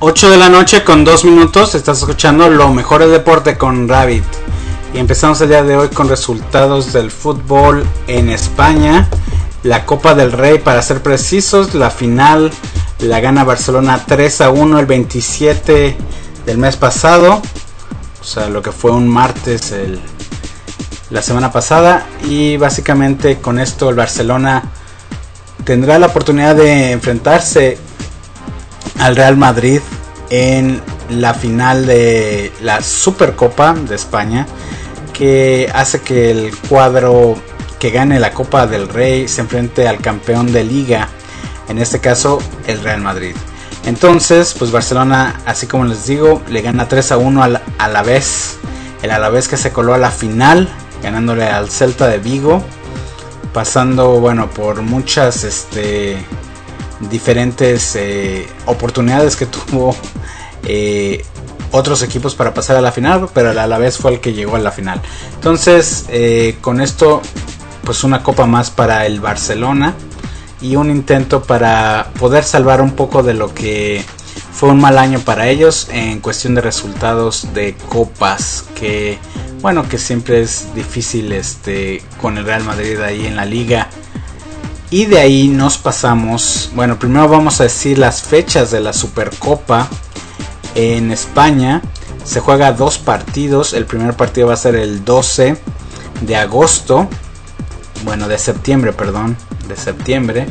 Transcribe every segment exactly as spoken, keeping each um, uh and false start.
ocho de la noche con dos minutos, estás escuchando Lo Mejor del Deporte con Rabbit. Y empezamos el día de hoy con resultados del fútbol en España. La Copa del Rey, para ser precisos, la final la gana Barcelona tres a uno el veintisiete del mes pasado. O sea, lo que fue un martes el, la semana pasada. Y básicamente con esto el Barcelona tendrá la oportunidad de enfrentarse al Real Madrid en la final de la Supercopa de España, que hace que el cuadro que gane la Copa del Rey se enfrente al campeón de Liga, en este caso el Real Madrid. Entonces, pues Barcelona, así como les digo, le gana tres a uno al Alavés, el Alavés que se coló a la final, ganándole al Celta de Vigo, pasando, bueno, por muchas este diferentes eh, oportunidades que tuvo eh, otros equipos para pasar a la final, pero el Alavés fue el que llegó a la final. Entonces, eh, con esto, pues una copa más para el Barcelona y un intento para poder salvar un poco de lo que fue un mal año para ellos en cuestión de resultados de copas, que bueno, que siempre es difícil este con el Real Madrid ahí en la liga. Y de ahí nos pasamos, bueno, primero vamos a decir las fechas de la Supercopa. En España se juega dos partidos. El primer partido va a ser el doce de agosto, bueno, de septiembre, perdón, de septiembre.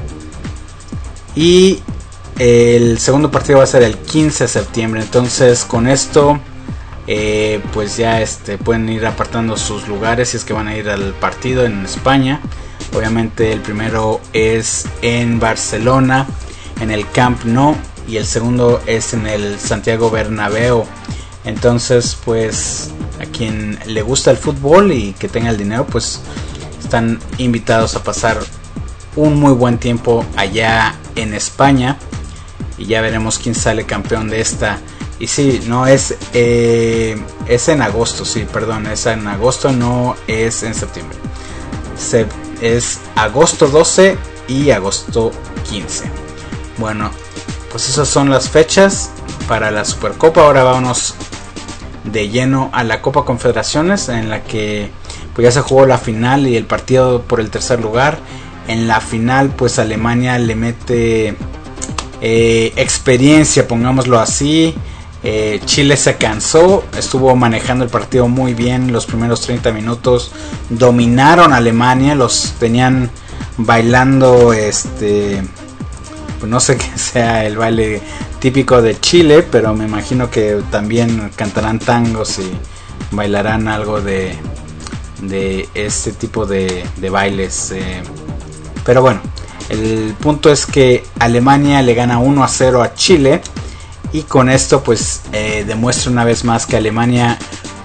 Y el segundo partido va a ser el quince de septiembre. Entonces con esto eh, pues ya este, pueden ir apartando sus lugares si es que van a ir al partido en España. Obviamente el primero es en Barcelona, en el Camp Nou, y el segundo es en el Santiago Bernabéu. Entonces, pues a quien le gusta el fútbol y que tenga el dinero, pues están invitados a pasar un muy buen tiempo allá en España. Y ya veremos quién sale campeón de esta. Y sí, no es eh, es en agosto, sí, perdón, es en agosto, no es en septiembre. Se Es agosto doce y agosto quince. Bueno, pues esas son las fechas para la Supercopa. Ahora vámonos de lleno a la Copa Confederaciones, en la que pues ya se jugó la final y el partido por el tercer lugar. En la final pues Alemania le mete eh, experiencia, pongámoslo así. Eh, Chile se cansó, estuvo manejando el partido muy bien los primeros treinta minutos, dominaron a Alemania, los tenían bailando, este, pues no sé qué sea el baile típico de Chile, pero me imagino que también cantarán tangos y bailarán algo de, de este tipo de, de bailes. Eh. Pero bueno, el punto es que Alemania le gana uno a cero a Chile. Y con esto pues eh, demuestra una vez más que Alemania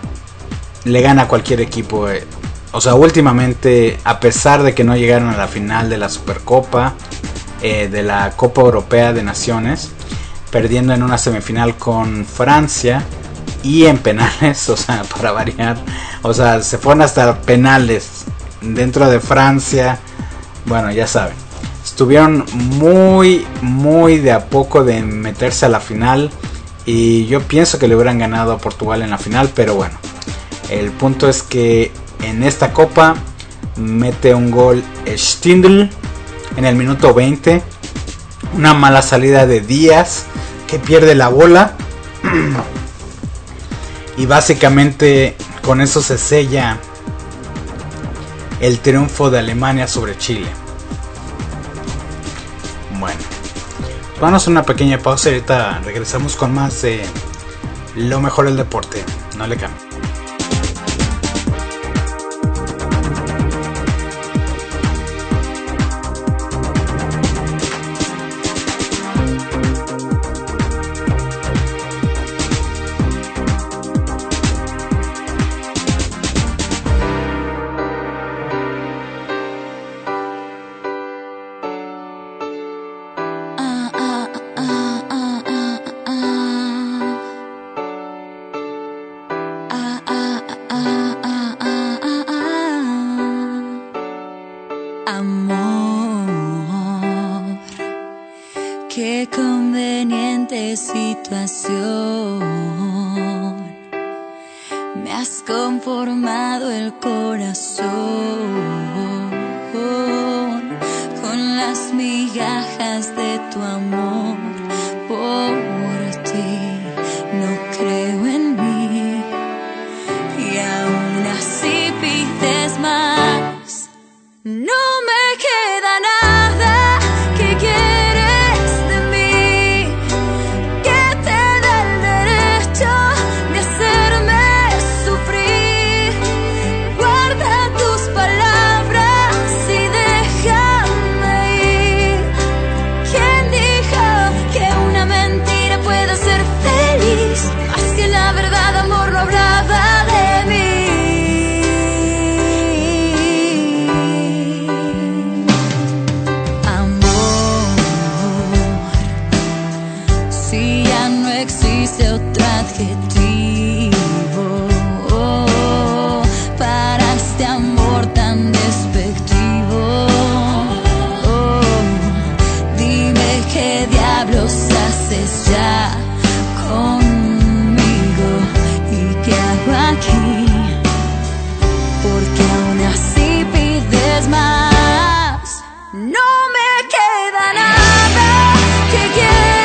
le gana a cualquier equipo. Eh. O sea, últimamente, a pesar de que no llegaron a la final de la Supercopa, eh, de la Copa Europea de Naciones, perdiendo en una semifinal con Francia y en penales, o sea, para variar. O sea, se fueron hasta penales dentro de Francia. Bueno, ya saben. Estuvieron muy, muy de a poco de meterse a la final. Y yo pienso que le hubieran ganado a Portugal en la final. Pero bueno, el punto es que en esta copa mete un gol Stindl en el minuto veinte. Una mala salida de Díaz, que pierde la bola. Y básicamente con eso se sella el triunfo de Alemania sobre Chile. Bueno, vamos a una pequeña pausa y ahorita regresamos con más de Lo Mejor del Deporte. No le cambien. Ah, ah. me has conformado el corazón con las migajas de tu amor. Por ti no creo en mí y aún así pides más. No me queda nada que quieres de mí que te dé el derecho de hacerme sufrir. Guarda tus palabras y déjame ir. ¿Quién dijo que una mentira puede ser feliz? Más que la verdad, amor, no hablaba de mí. Existe otro adjetivo oh, para este amor tan despectivo. Oh, dime qué diablos haces ya conmigo y qué hago aquí, porque aún así pides más. No me queda nada que quieres.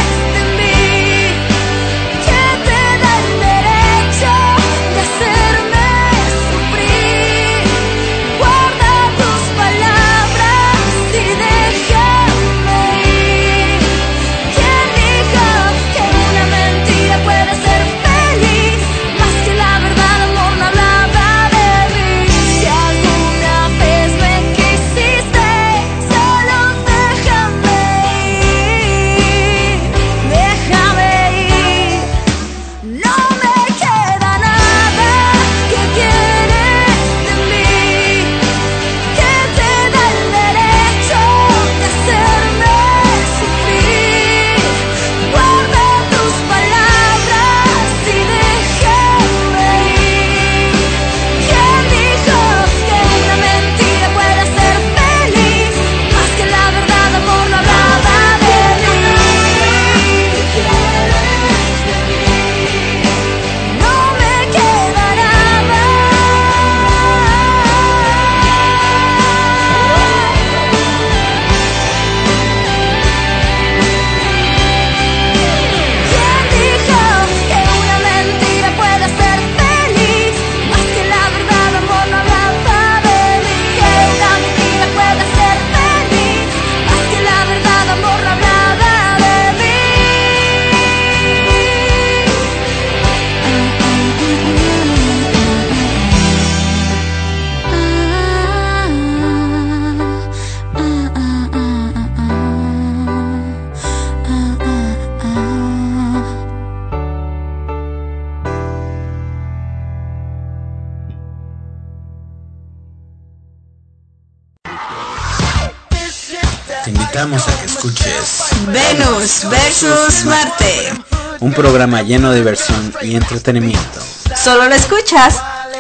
Te invitamos a que escuches Venus versus Marte, un programa lleno de diversión y entretenimiento. Solo lo escuchas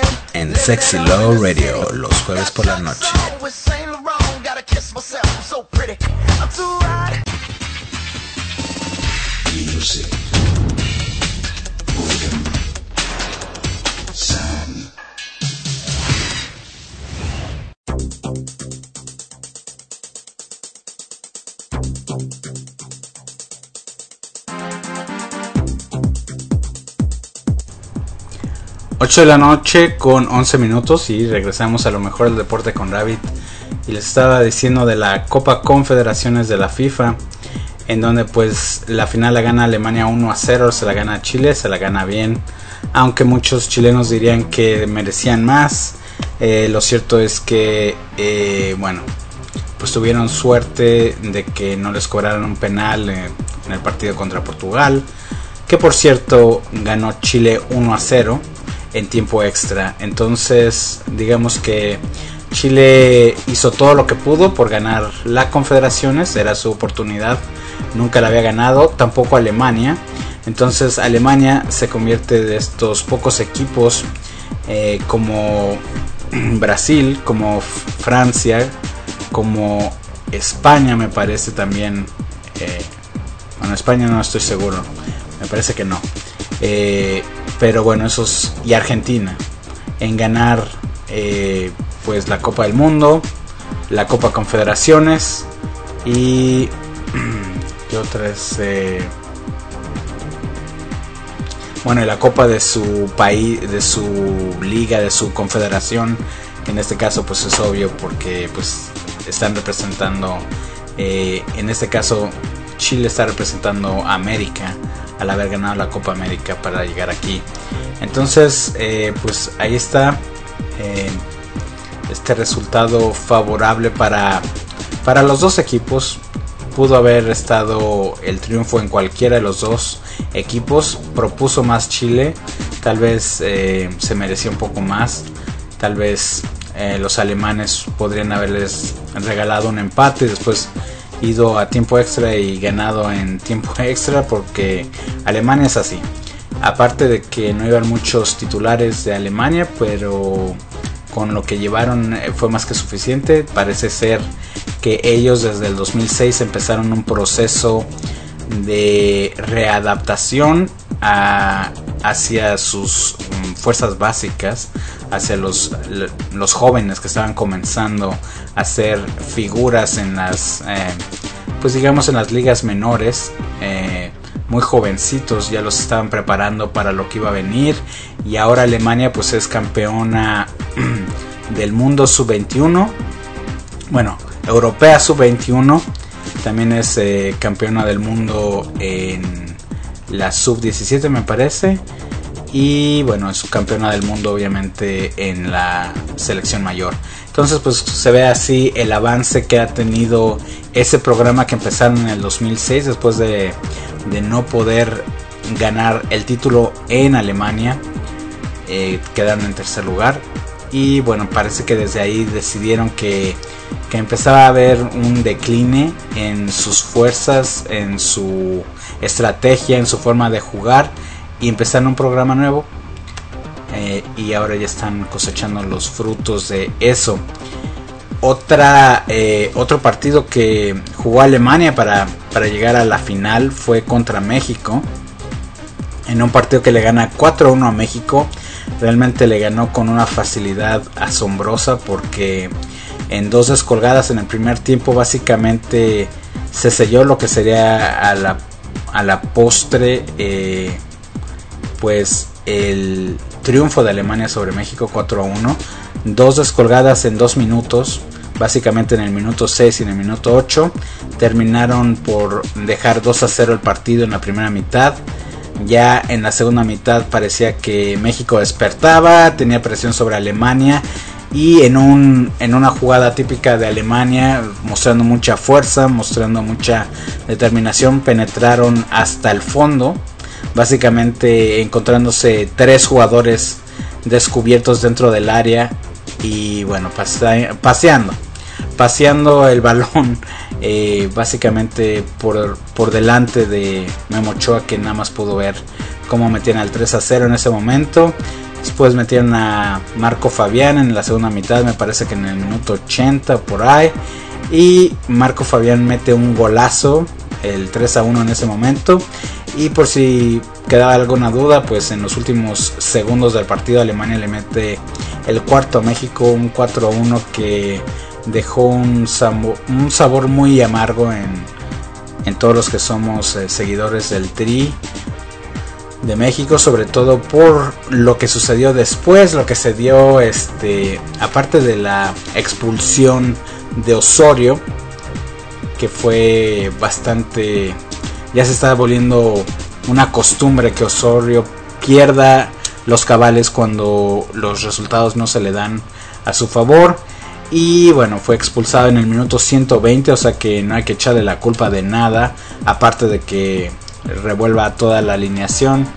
en Sexy Low Radio los jueves por la noche. Music. Sound. ocho de la noche con once minutos y regresamos a lo mejor del deporte con Rabbit. Y les estaba diciendo de la Copa Confederaciones de la FIFA, en donde pues la final la gana Alemania uno a cero, se la gana Chile, se la gana bien, aunque muchos chilenos dirían que merecían más. Eh, lo cierto es que eh, bueno, pues tuvieron suerte de que no les cobraron un penal eh, en el partido contra Portugal, que por cierto ganó Chile uno a cero en tiempo extra. Entonces digamos que Chile hizo todo lo que pudo por ganar la Confederaciones, era su oportunidad, nunca la había ganado, tampoco Alemania. Entonces Alemania se convierte de estos pocos equipos eh, como Brasil, como Francia, como España, me parece también, eh, bueno, España no estoy seguro, me parece que no. eh, pero bueno, esos, y Argentina en ganar eh, pues la Copa del Mundo, la Copa Confederaciones y ¿qué otras? Eh, bueno, la Copa de su país, de su liga, de su confederación, que en este caso pues es obvio porque pues están representando, eh, en este caso Chile está representando a América al haber ganado la Copa América para llegar aquí. Entonces eh, pues ahí está eh, este resultado favorable para, para los dos equipos. Pudo haber estado el triunfo en cualquiera de los dos equipos. Propuso más Chile, tal vez eh, se merecía un poco más, tal vez eh, los alemanes podrían haberles regalado un empate y después ido a tiempo extra y ganado en tiempo extra, porque Alemania es así. Aparte de que no iban muchos titulares de Alemania, pero con lo que llevaron fue más que suficiente. Parece ser que ellos desde el dos mil seis empezaron un proceso de readaptación a, hacia sus um, fuerzas básicas, hacia los, los jóvenes que estaban comenzando a ser figuras en las, eh, pues digamos en las ligas menores. Eh, muy jovencitos, ya los estaban preparando para lo que iba a venir, y ahora Alemania pues es campeona del mundo sub veintiuno, bueno, europea sub veintiuno, también es eh, campeona del mundo en la sub diecisiete me parece, y bueno, es campeona del mundo obviamente en la selección mayor. Entonces pues se ve así el avance que ha tenido ese programa que empezaron en el dos mil seis después de, de no poder ganar el título en Alemania, eh, quedaron en tercer lugar, y bueno, parece que desde ahí decidieron que, que empezaba a haber un decline en sus fuerzas, en su estrategia, en su forma de jugar, y empezaron un programa nuevo. Eh, y ahora ya están cosechando los frutos de eso. Otra, eh, otro partido que jugó Alemania para, para llegar a la final fue contra México, en un partido que le gana cuatro a uno a México. Realmente le ganó con una facilidad asombrosa, porque en dos descolgadas en el primer tiempo básicamente se selló lo que sería a la, a la postre eh, pues el triunfo de Alemania sobre México cuatro a uno. Dos descolgadas en dos minutos, básicamente en el minuto seis y en el minuto ocho, terminaron por dejar dos a cero el partido en la primera mitad. Ya en la segunda mitad parecía que México despertaba, tenía presión sobre Alemania, y en, un, en una jugada típica de Alemania, mostrando mucha fuerza, mostrando mucha determinación, penetraron hasta el fondo, básicamente encontrándose tres jugadores descubiertos dentro del área y bueno, pase, paseando paseando el balón eh, básicamente por, por delante de Memo Ochoa, que nada más pudo ver cómo metían al tres a cero en ese momento. Después metieron a Marco Fabián en la segunda mitad, me parece que en el minuto ochenta por ahí, y Marco Fabián mete un golazo, el tres a uno en ese momento. Y por si quedaba alguna duda, pues en los últimos segundos del partido Alemania le mete el cuarto a México, un cuatro a uno que dejó un sabor, un sabor muy amargo en, en todos los que somos eh, seguidores del Tri de México, sobre todo por lo que sucedió después, lo que se dio, este, aparte de la expulsión de Osorio, que fue bastante, ya se está volviendo una costumbre que Osorio pierda los cabales cuando los resultados no se le dan a su favor. Y bueno, fue expulsado en el minuto ciento veinte, o sea que no hay que echarle la culpa de nada, aparte de que revuelva toda la alineación.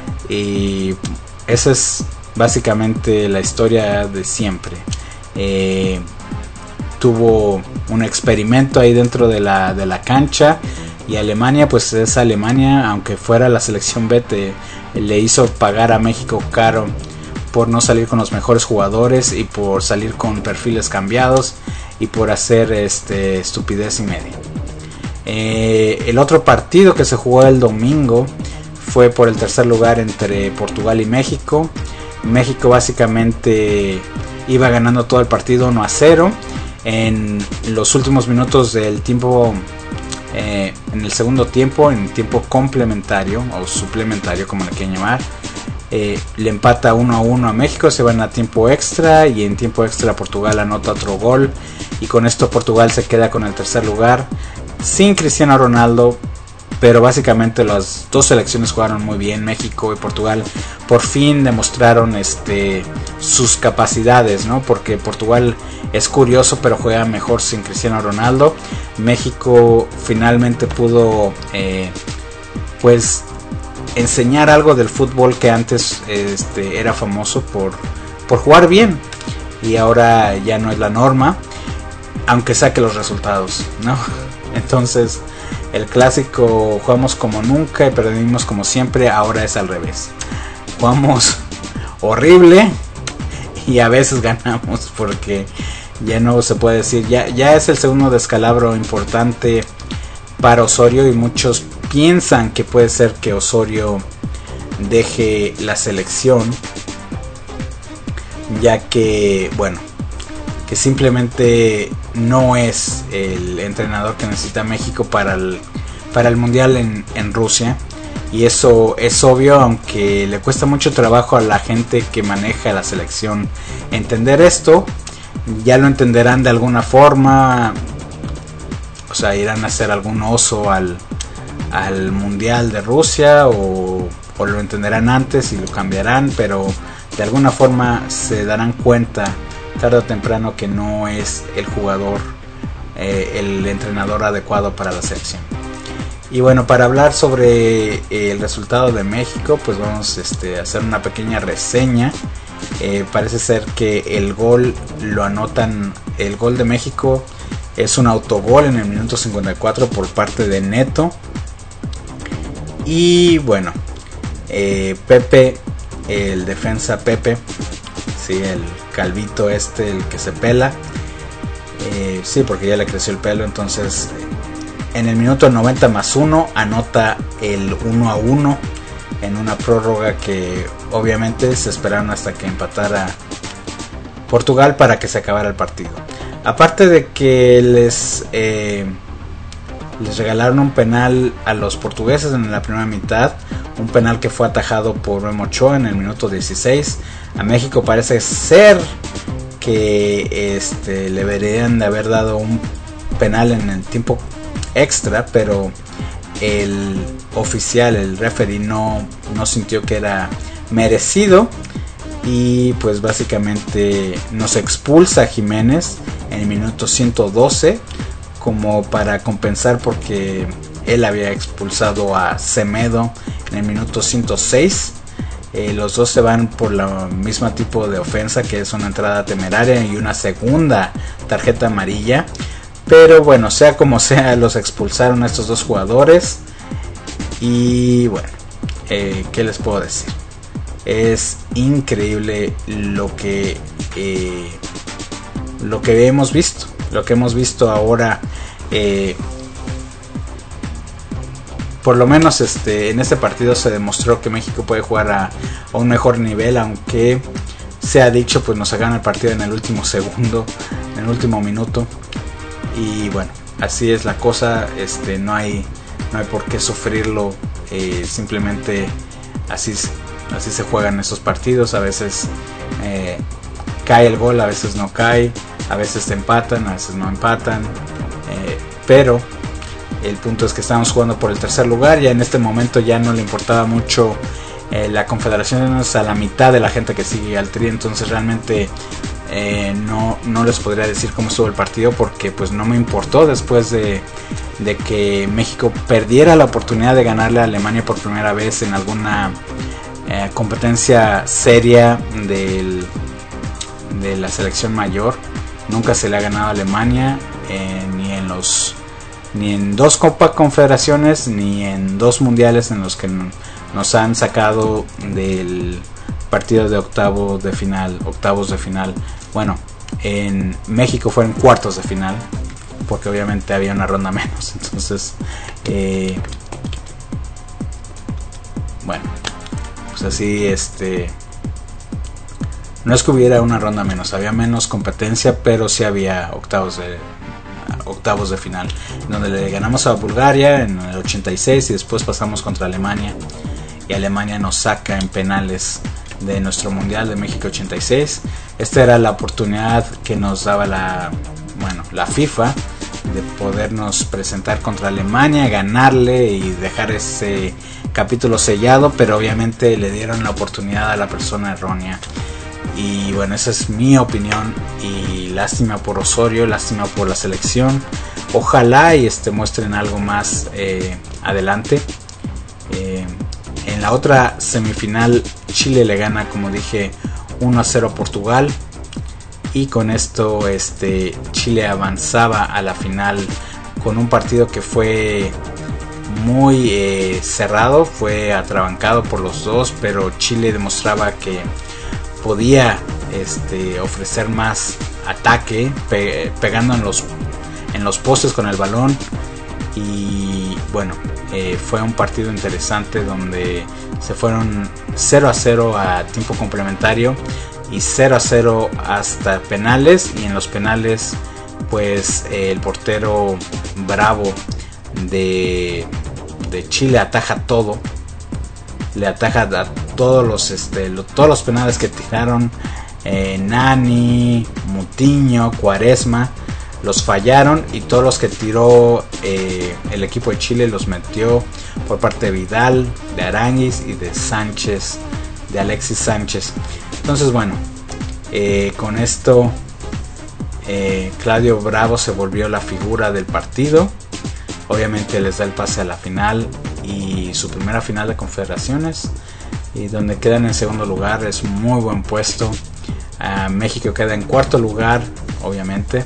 Y esa es básicamente la historia de siempre. Eh, tuvo un experimento ahí dentro de la, de la cancha, y Alemania, pues es Alemania, aunque fuera la selección B, te, le hizo pagar a México caro por no salir con los mejores jugadores y por salir con perfiles cambiados y por hacer este, estupidez y media. Eh, el otro partido que se jugó el domingo fue por el tercer lugar entre Portugal y México. México básicamente iba ganando todo el partido uno a cero. En los últimos minutos del tiempo, eh, en el segundo tiempo, en tiempo complementario o suplementario, como le quieran llamar, eh, le empata uno a uno a México, se van a tiempo extra y en tiempo extra Portugal anota otro gol y con esto Portugal se queda con el tercer lugar sin Cristiano Ronaldo. Pero básicamente las dos selecciones jugaron muy bien. México y Portugal por fin demostraron este, sus capacidades, ¿no? Porque Portugal es curioso, pero juega mejor sin Cristiano Ronaldo. México finalmente pudo eh, pues enseñar algo del fútbol que antes este, era famoso por, por jugar bien. Y ahora ya no es la norma, aunque saque los resultados, ¿no? Entonces... el clásico jugamos como nunca y perdimos como siempre, ahora es al revés. Jugamos horrible y a veces ganamos porque ya no se puede decir, ya, ya es el segundo descalabro importante para Osorio y muchos piensan que puede ser que Osorio deje la selección, ya que, bueno, que simplemente no es el entrenador que necesita México para el, para el Mundial en, en Rusia. Y eso es obvio, aunque le cuesta mucho trabajo a la gente que maneja la selección entender esto. Ya lo entenderán de alguna forma, o sea, irán a hacer algún oso al, al Mundial de Rusia o, o lo entenderán antes y lo cambiarán, pero de alguna forma se darán cuenta tarde o temprano que no es el jugador, eh, el entrenador adecuado para la selección. Y bueno, para hablar sobre eh, el resultado de México, pues vamos este, a hacer una pequeña reseña. Eh, parece ser que el gol lo anotan, el gol de México es un autogol en el minuto cincuenta y cuatro por parte de Neto. Y bueno, eh, Pepe, el defensa Pepe, sí, el calvito este, el que se pela, eh, sí, porque ya le creció el pelo. Entonces en el minuto noventa más uno anota el uno a uno en una prórroga que obviamente se esperaron hasta que empatara Portugal para que se acabara el partido. Aparte de que les eh, les regalaron un penal a los portugueses en la primera mitad, un penal que fue atajado por Memo Ochoa en el minuto dieciséis. A México parece ser que este, le deberían de haber dado un penal en el tiempo extra, pero el oficial, el referee, no, no sintió que era merecido y pues básicamente nos expulsa a Jiménez en el minuto ciento doce como para compensar, porque él había expulsado a Semedo en el minuto ciento seis. Eh, los dos se van por la misma tipo de ofensa, que es una entrada temeraria y una segunda tarjeta amarilla. Pero bueno, sea como sea, los expulsaron a estos dos jugadores. Y bueno, eh, ¿qué les puedo decir? Es increíble lo que eh, lo que hemos visto, lo que hemos visto ahora. Eh, por lo menos este, en este partido se demostró que México puede jugar a, a un mejor nivel, aunque se ha dicho pues nos gana el partido en el último segundo, en el último minuto. Y bueno, así es la cosa, este, no hay no hay por qué sufrirlo, eh, simplemente así, así se juegan estos partidos. A veces eh, cae el gol, a veces no cae, a veces te empatan, a veces no empatan, eh, pero el punto es que estamos jugando por el tercer lugar. Ya en este momento ya no le importaba mucho eh, la Confederación, es a la mitad de la gente que sigue al Tri, entonces realmente eh, no, no les podría decir cómo estuvo el partido, porque pues no me importó después de, de que México perdiera la oportunidad de ganarle a Alemania por primera vez en alguna eh, competencia seria del, de la selección mayor. Nunca se le ha ganado a Alemania, eh, ni en los ni en dos Copa Confederaciones ni en dos mundiales en los que nos han sacado del partido de octavos de final, octavos de final. Bueno, en México fueron cuartos de final, porque obviamente había una ronda menos. Entonces, eh, bueno, pues así este no es que hubiera una ronda menos, había menos competencia, pero sí había octavos de octavos de final, donde le ganamos a Bulgaria en el ochenta y seis y después pasamos contra Alemania, y Alemania nos saca en penales de nuestro mundial de México ochenta y seis. Esta era la oportunidad que nos daba la bueno la FIFA de podernos presentar contra Alemania, ganarle y dejar ese capítulo sellado, pero obviamente le dieron la oportunidad a la persona errónea. Y bueno, esa es mi opinión, y lástima por Osorio, lástima por la selección. Ojalá y este muestren algo más eh, adelante. Eh, en la otra semifinal, Chile le gana, como dije, uno a cero a Portugal, y con esto este Chile avanzaba a la final con un partido que fue muy eh, cerrado, fue atrabancado por los dos, pero Chile demostraba que podía este, ofrecer más ataque, pe pegando en los, en los postes con el balón. Y bueno, eh, fue un partido interesante donde se fueron cero a cero a tiempo complementario y cero a cero hasta penales, y en los penales pues eh, el portero Bravo de, de Chile ataja todo, le ataja a todos los este lo, todos los penales que tiraron eh, Nani, Mutiño, Cuaresma, los fallaron, y todos los que tiró eh, el equipo de Chile los metió por parte de Vidal, de Aranguis y de Sánchez, de Alexis Sánchez. Entonces bueno, eh, con esto eh, Claudio Bravo se volvió la figura del partido. Obviamente les da el pase a la final y su primera final de confederaciones, y donde quedan en segundo lugar. Es un muy buen puesto. uh, México queda en cuarto lugar, obviamente,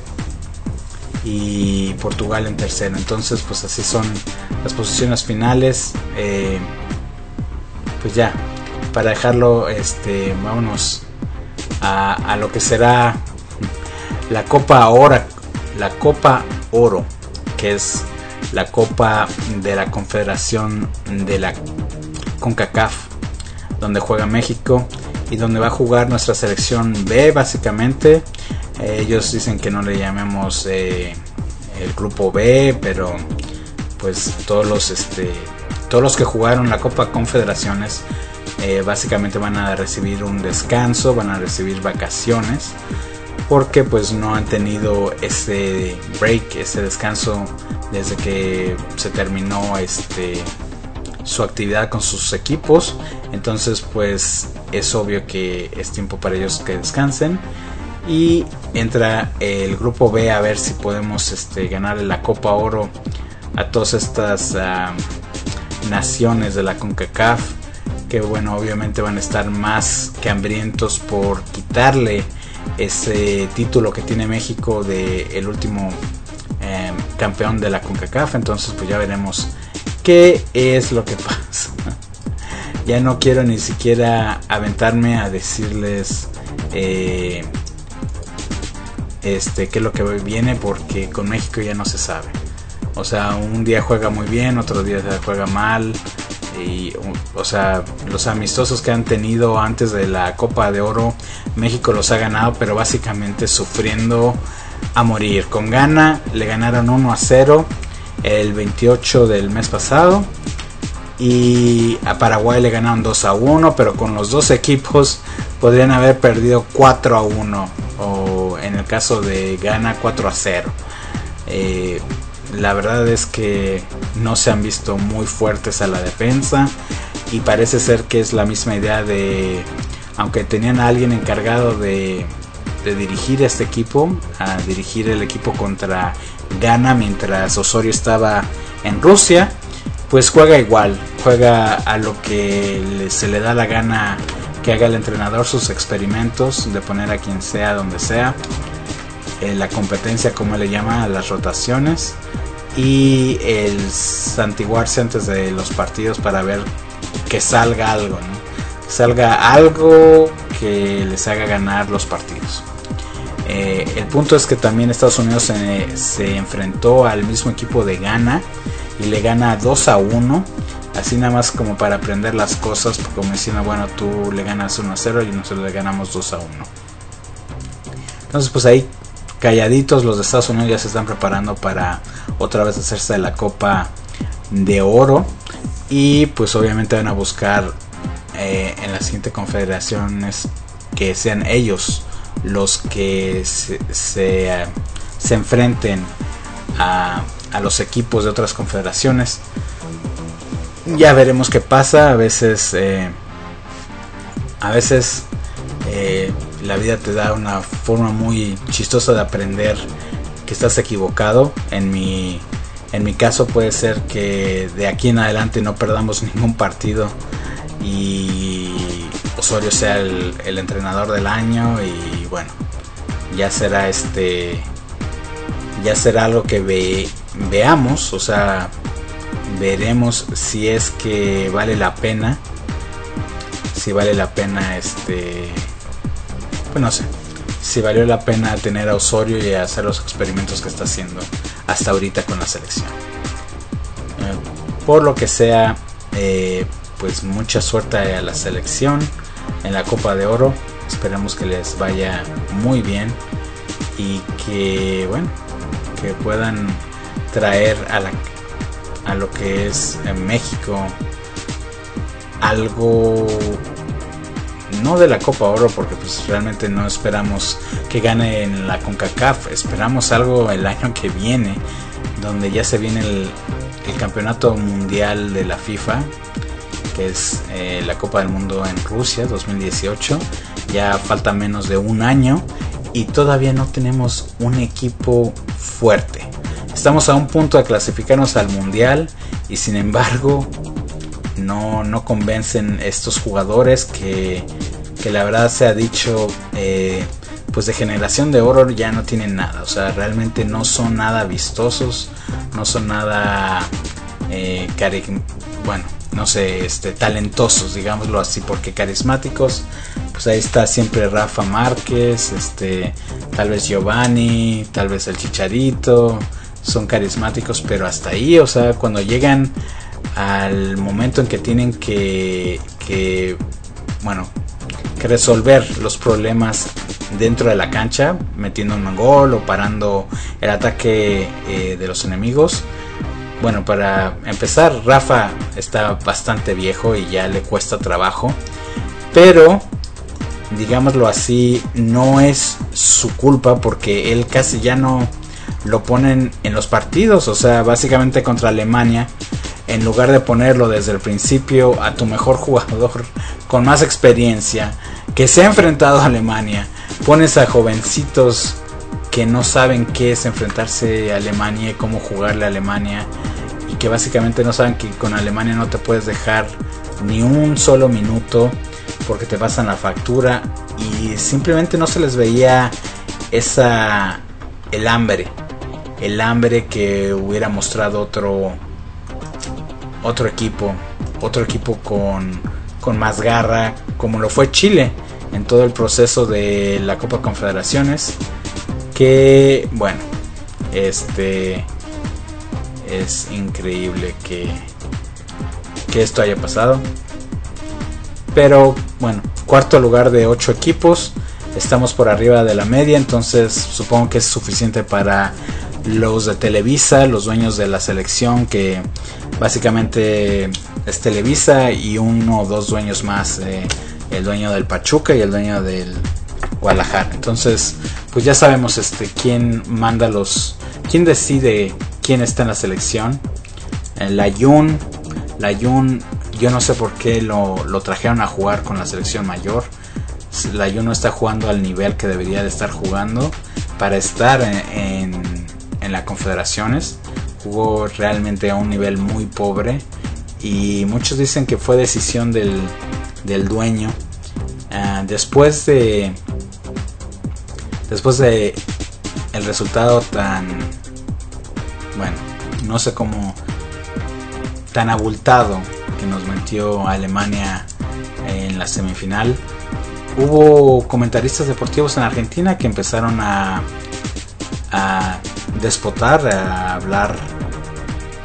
y Portugal en tercero. Entonces pues así son las posiciones finales. Eh, pues ya, para dejarlo, este, vámonos a, a lo que será la Copa Oro, la Copa Oro, que es la Copa de la Confederación de la CONCACAF, donde juega México y donde va a jugar nuestra selección B, básicamente. Eh, ellos dicen que no le llamemos eh, el grupo B, pero pues todos los este todos los que jugaron la Copa Confederaciones eh, básicamente van a recibir un descanso, van a recibir vacaciones, porque pues no han tenido ese break, ese descanso desde que se terminó este su actividad con sus equipos. Entonces pues es obvio que es tiempo para ellos que descansen, y entra el grupo B a ver si podemos este, ganar la Copa Oro a todas estas uh, naciones de la CONCACAF, que bueno, obviamente van a estar más que hambrientos por quitarle ese título que tiene México de el último eh, campeón de la CONCACAF. Entonces pues ya veremos qué es lo que pasa. Ya no quiero ni siquiera aventarme a decirles eh, este qué es lo que viene, porque con México ya no se sabe. O sea, un día juega muy bien, otro día juega mal. Y, o sea, los amistosos que han tenido antes de la Copa de Oro, México los ha ganado, pero básicamente sufriendo a morir. Con Ghana le ganaron uno a cero el veintiocho del mes pasado, y a Paraguay le ganaron dos a uno, pero con los dos equipos podrían haber perdido cuatro a uno, o en el caso de Ghana cuatro a cero. eh, La verdad es que no se han visto muy fuertes a la defensa, y parece ser que es la misma idea de, aunque tenían a alguien encargado de, de dirigir este equipo, a dirigir el equipo contra Ghana mientras Osorio estaba en Rusia, pues juega igual, juega a lo que le, se le da la gana que haga el entrenador, sus experimentos de poner a quien sea donde sea, eh, la competencia, como le llama, a las rotaciones, y el santiguarse antes de los partidos para ver que salga algo, ¿no? Que salga algo que les haga ganar los partidos. Eh, el punto es que también Estados Unidos se, se enfrentó al mismo equipo de Ghana y le gana dos a uno. así nada más como para aprender las cosas, como diciendo, bueno, tú le ganas uno a cero y nosotros le ganamos dos a uno. Entonces pues ahí calladitos los de Estados Unidos ya se están preparando para otra vez hacerse de la Copa de Oro, y pues obviamente van a buscar eh, en las siguientes confederaciones que sean ellos los que se, se, se enfrenten a, a los equipos de otras confederaciones. Ya veremos qué pasa. A veces eh, a veces eh, la vida te da una forma muy chistosa de aprender que estás equivocado. En mi en mi caso puede ser que de aquí en adelante no perdamos ningún partido y Osorio sea el, el entrenador del año, y bueno, ya será este ya será algo que ve, veamos, o sea, veremos si es que vale la pena, si vale la pena este pues no sé, si valió la pena tener a Osorio y hacer los experimentos que está haciendo hasta ahorita con la selección. Eh, por lo que sea, eh, pues mucha suerte a la selección en la Copa de Oro. Esperemos que les vaya muy bien y que bueno, que puedan traer a la a lo que es en México algo, no de la Copa Oro, porque pues realmente no esperamos que gane en la CONCACAF, esperamos algo el año que viene, donde ya se viene el, el campeonato mundial de la FIFA, que es eh, la Copa del Mundo en Rusia dos mil dieciocho. Ya falta menos de un año y todavía no tenemos un equipo fuerte. Estamos a un punto de clasificarnos al mundial y sin embargo no, no convencen estos jugadores que, que la verdad se ha dicho, eh, pues de generación de oro ya no tienen nada. O sea, realmente no son nada vistosos, no son nada eh, cari- bueno, no sé, este, talentosos, digámoslo así, porque carismáticos, pues ahí está siempre Rafa Márquez, este, tal vez Giovanni, tal vez el Chicharito, son carismáticos, pero hasta ahí. O sea, cuando llegan al momento en que tienen que, que bueno, que resolver los problemas dentro de la cancha, metiendo un gol o parando el ataque eh, de los enemigos. Bueno, para empezar, Rafa está bastante viejo y ya le cuesta trabajo, pero digámoslo así, no es su culpa porque él casi ya no lo ponen en los partidos. O sea, básicamente contra Alemania, en lugar de ponerlo desde el principio a tu mejor jugador con más experiencia que se ha enfrentado a Alemania, pones a jovencitos que no saben qué es enfrentarse a Alemania y cómo jugarle a Alemania, y que básicamente no saben que con Alemania no te puedes dejar ni un solo minuto porque te pasan la factura, y simplemente no se les veía esa el hambre el hambre que hubiera mostrado otro otro equipo otro equipo con, con más garra, como lo fue Chile en todo el proceso de la Copa Confederaciones, que bueno, este es increíble que, que esto haya pasado. Pero bueno, cuarto lugar de ocho equipos, estamos por arriba de la media, entonces supongo que es suficiente para los de Televisa, los dueños de la selección, que básicamente es Televisa y uno o dos dueños más, eh, el dueño del Pachuca y el dueño del Guadalajara. Entonces pues ya sabemos este quién manda los, quién decide quién está en la selección. La Jun, la Jun, yo no sé por qué lo, lo trajeron a jugar con la selección mayor. La Jun no está jugando al nivel que debería de estar jugando para estar en, en, en las confederaciones. Jugó realmente a un nivel muy pobre y muchos dicen que fue decisión del, del dueño. Uh, después de después de el resultado tan, bueno, no sé cómo, tan abultado que nos metió a Alemania en la semifinal, hubo comentaristas deportivos en Argentina que empezaron a, a despotar, a hablar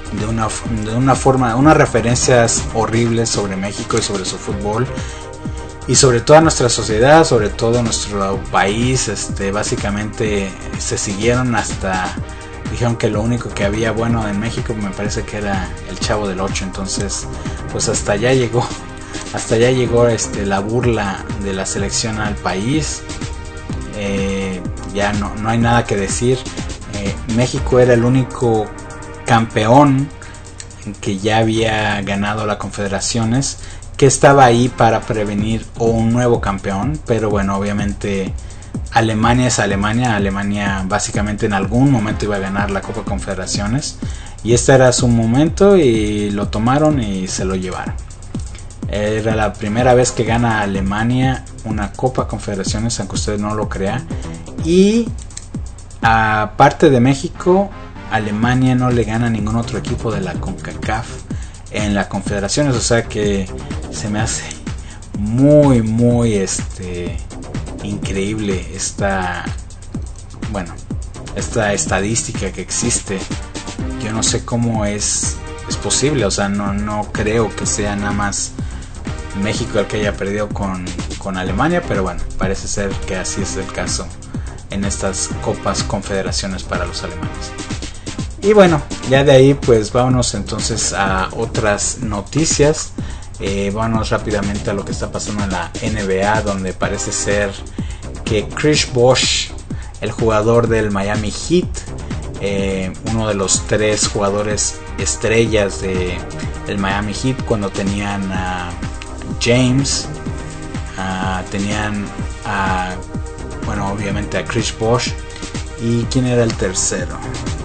de una, de una forma, unas referencias horribles sobre México y sobre su fútbol y sobre toda nuestra sociedad, sobre todo nuestro país. Este, básicamente se siguieron hasta, dijeron que lo único que había bueno en México me parece que era el Chavo del Ocho. Entonces pues hasta allá llegó, hasta allá llegó este, la burla de la selección al país. Eh, ya no, no hay nada que decir. eh, México era el único campeón que ya había ganado la Confederaciones, que estaba ahí para prevenir un nuevo campeón. Pero bueno, obviamente Alemania es Alemania. Alemania básicamente en algún momento iba a ganar la Copa Confederaciones y este era su momento y lo tomaron y se lo llevaron. Era la primera vez que gana Alemania una Copa Confederaciones, aunque usted no lo crea. Y aparte de México, Alemania no le gana a ningún otro equipo de la CONCACAF en las Confederaciones. O sea que se me hace muy muy este increíble esta, bueno, esta estadística que existe. Yo no sé cómo es, es posible. O sea, no, no creo que sea nada más México el que haya perdido con, con Alemania, pero bueno, parece ser que así es el caso en estas Copas Confederaciones para los alemanes. Y bueno, ya de ahí pues vámonos entonces a otras noticias. Eh, vámonos rápidamente a lo que está pasando en la N B A, donde parece ser que Chris Bosh, el jugador del Miami Heat, eh, uno de los tres jugadores estrellas de el Miami Heat cuando tenían a James, uh, tenían a, bueno, obviamente a Chris Bosh, y quién era el tercero,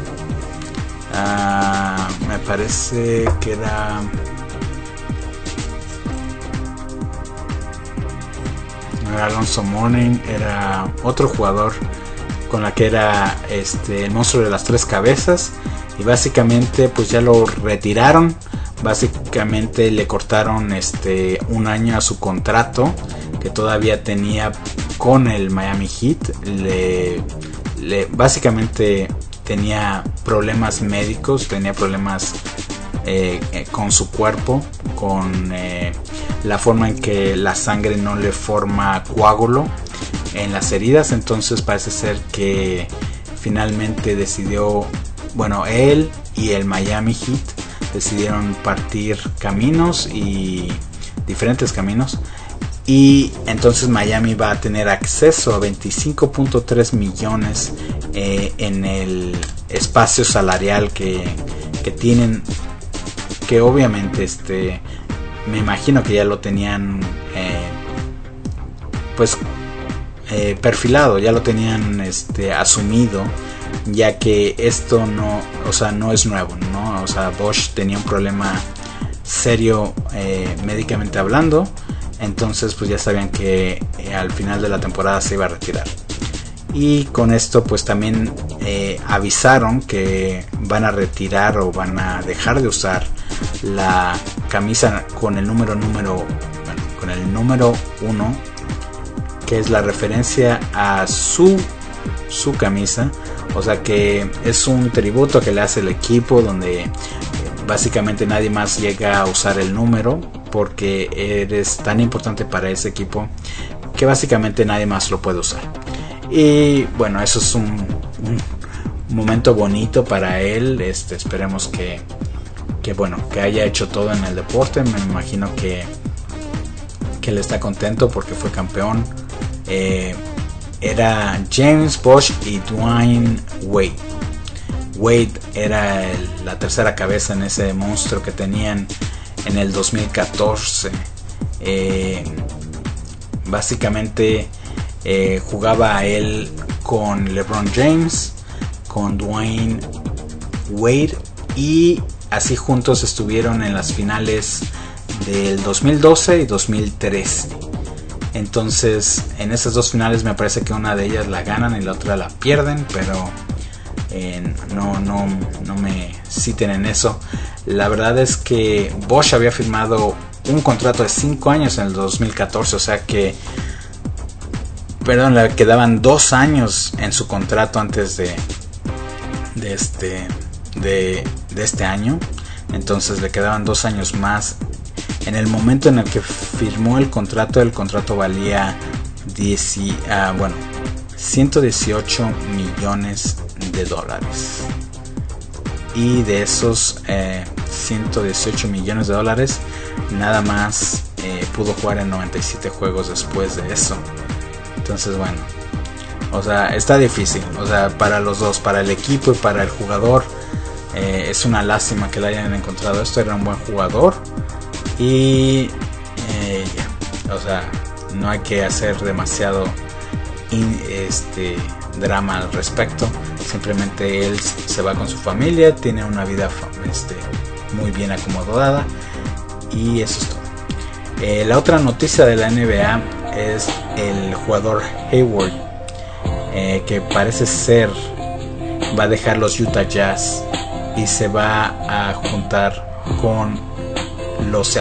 uh, me parece que era no era Alonzo Mourning, era otro jugador con la que era este el monstruo de las tres cabezas, y básicamente pues ya lo retiraron. Básicamente le cortaron este un año a su contrato que todavía tenía con el Miami Heat. Le, le básicamente tenía problemas médicos, tenía problemas eh, eh, con su cuerpo, con eh, la forma en que la sangre no le forma coágulo en las heridas. Entonces parece ser que finalmente decidió, bueno, él y el Miami Heat decidieron partir caminos, y diferentes caminos, y entonces Miami va a tener acceso a veinticinco punto tres millones eh, en el espacio salarial que, que tienen, que obviamente este me imagino que ya lo tenían eh, pues eh, perfilado, ya lo tenían este asumido, ya que esto no, o sea, no es nuevo, ¿no? O sea, Bosh tenía un problema serio eh, médicamente hablando. Entonces pues ya sabían que eh, al final de la temporada se iba a retirar. Y con esto pues también eh, avisaron que van a retirar o van a dejar de usar la camisa con el número número bueno, con el número uno, que es la referencia a su su camisa. O sea que es un tributo que le hace el equipo, donde básicamente nadie más llega a usar el número, porque eres tan importante para ese equipo que básicamente nadie más lo puede usar. Y bueno, eso es un, un momento bonito para él. Este, esperemos que, que bueno, que haya hecho todo en el deporte. Me imagino que, que él está contento porque fue campeón. Eh, era James Bosh y Dwayne Wade. Wade era el, la tercera cabeza en ese monstruo que tenían en el dos mil catorce. Eh, básicamente eh, jugaba a él con LeBron James, con Dwayne Wade, y así juntos estuvieron en las finales del dos mil doce y dos mil trece. Entonces en esas dos finales me parece que una de ellas la ganan y la otra la pierden, pero eh, no, no, no me citen en eso. La verdad es que Bosh había firmado un contrato de cinco años en el dos mil catorce, o sea que perdón, le quedaban dos años en su contrato antes de de este de de este año. Entonces le quedaban dos años más. En el momento en el que firmó el contrato, el contrato valía diez, uh, bueno, ciento dieciocho millones de dólares. Y de esos eh, ciento dieciocho millones de dólares, nada más eh, pudo jugar en noventa y siete juegos después de eso. Entonces, bueno, o sea, está difícil. O sea, para los dos, para el equipo y para el jugador, eh, es una lástima que le hayan encontrado esto. Era un buen jugador. Y eh, yeah, o sea, no hay que hacer demasiado in, este, drama al respecto. Simplemente él se va con su familia, tiene una vida este, muy bien acomodada, y eso es todo. Eh, la otra noticia de la N B A es el jugador Hayward, eh, que parece ser va a dejar los Utah Jazz y se va a juntar con los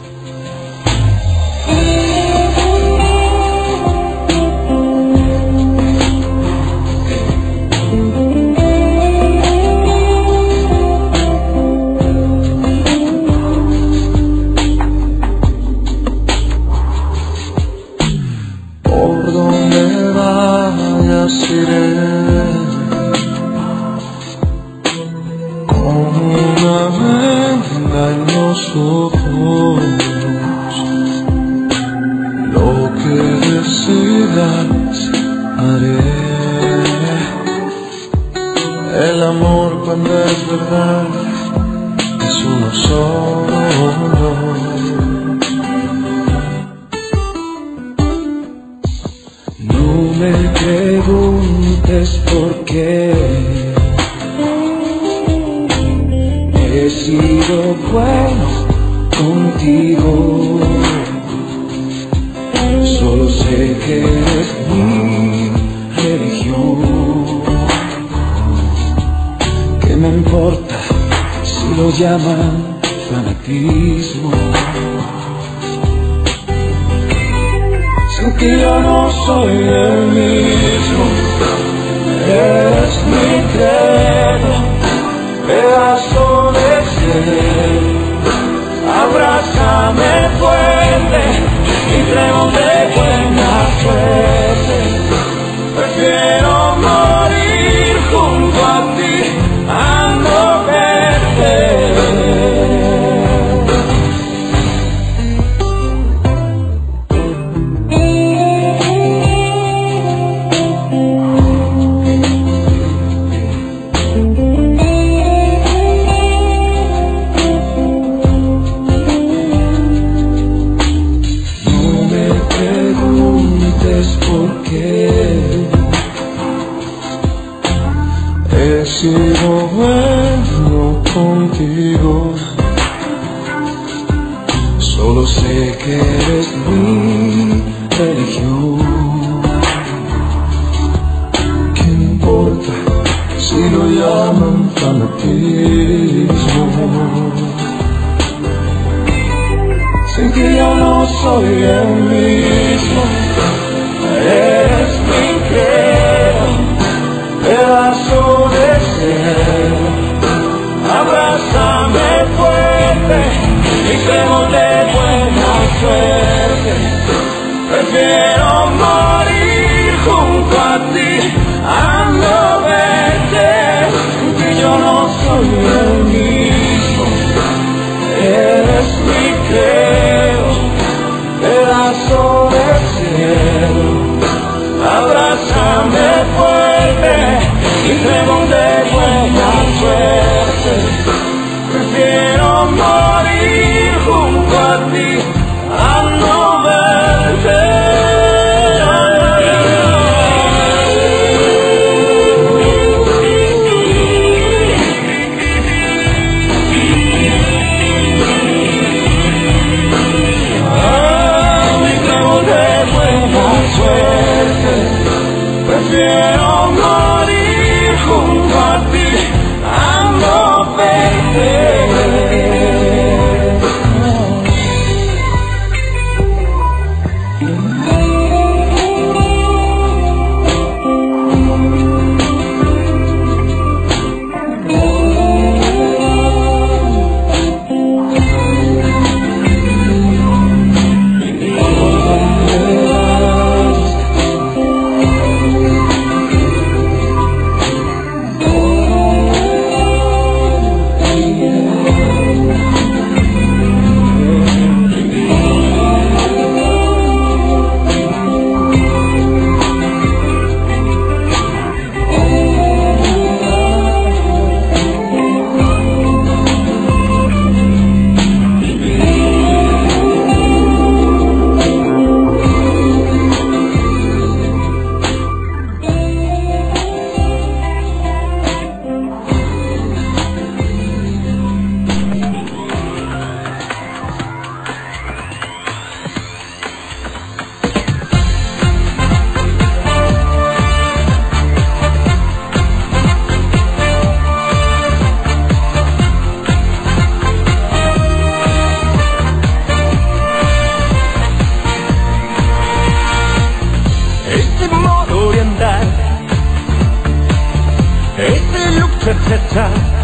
receta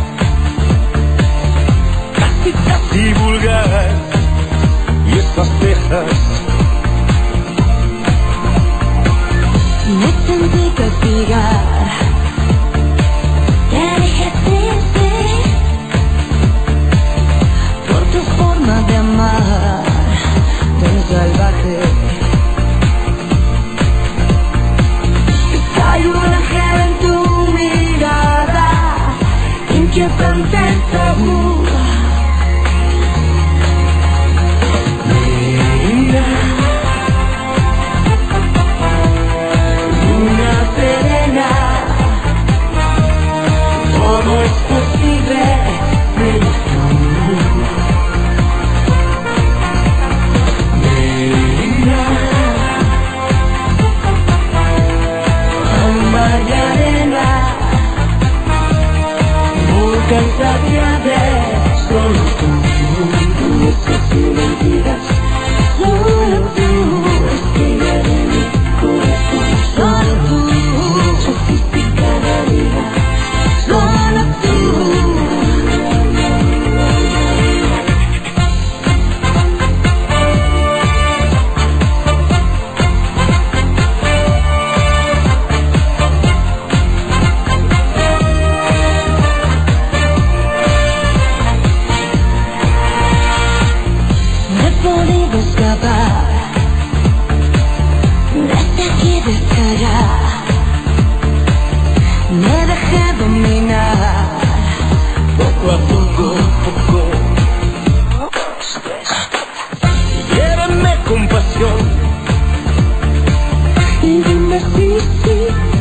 casi casi vulgar y esas cejas. Me sentí castigar, te dejé triste por tu forma de amar, tan salvaje. Hay un ángel en tu mirada, inquietante tabú. Mira, luna serena, todo es posible, menos tú. Mira, ámbar y arena, volcán radiante, solo tú. Promesas y mentiras, solo tú. Estrella de mi corazón, solo tú. Sofisticada vida, solo tú. No he podido escapar desde aquí desde allá. Me dejé dominar poco a poco, poco. Llévenme con pasión Y dime sí, sí.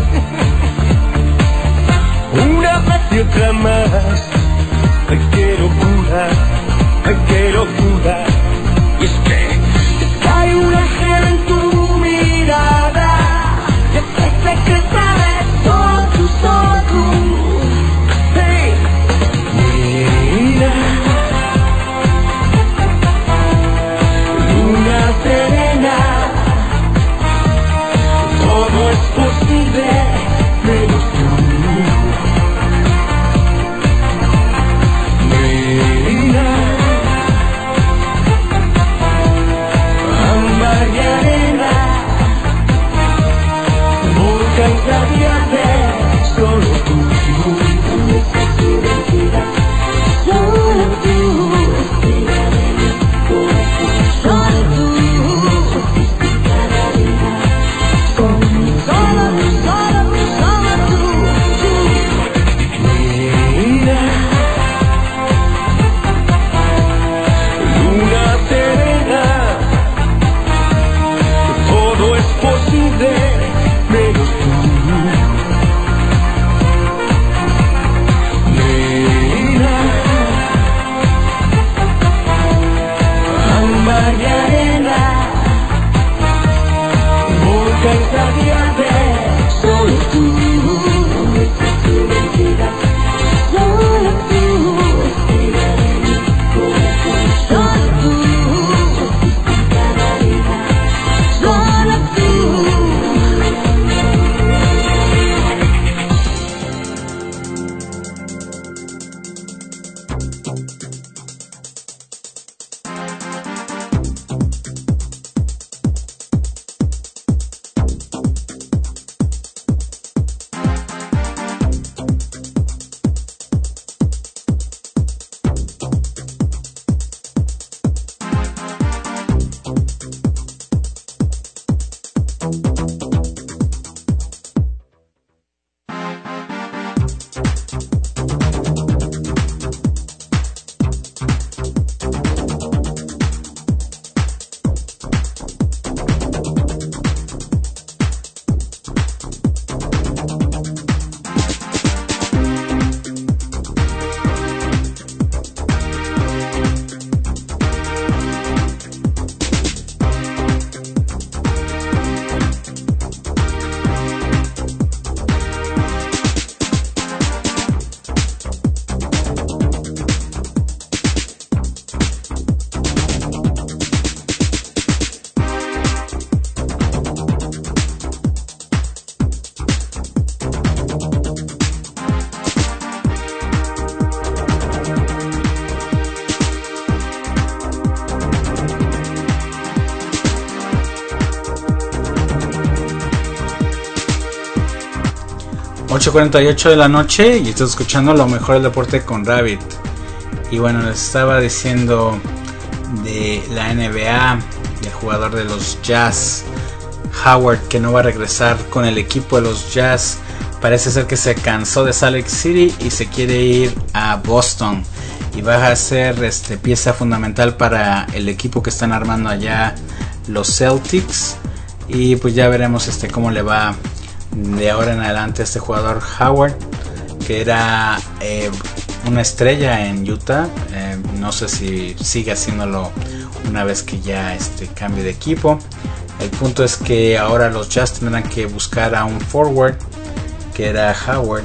una vez y otra más. Ay, qué locura, ay, qué locura. Y es que Hay un ángel en tu mirada, que te secreta de solo tú, solo tú. hey, mira, Luna serena, todo es posible, menos tú. Mira, ámbar y arena, volcán radiante, solo tú. promesas y mentiras, solo tú. Estrella de mi corazón, solo tú. Sofisticada vida, solo tú, solo tú, solo tú, solo tú, tú. Mira, luna serena, todo es posible, menos tú. ocho cuarenta y ocho de la noche y estás escuchando lo mejor del deporte con Rabbit. Y bueno, les estaba diciendo de la N B A, del jugador de los Jazz, Howard, que no va a regresar con el equipo de los Jazz. Parece ser que se cansó de Salt Lake City y se quiere ir a Boston. Y va a ser este, pieza fundamental para el equipo que están armando allá, los Celtics. Y pues ya veremos este, cómo le va de ahora en adelante a este jugador Howard, que era eh, una estrella en Utah. Eh, no sé si sigue haciéndolo una vez que ya este, cambie de equipo. El punto es que ahora los Jazz tendrán que buscar a un forward, que era Howard,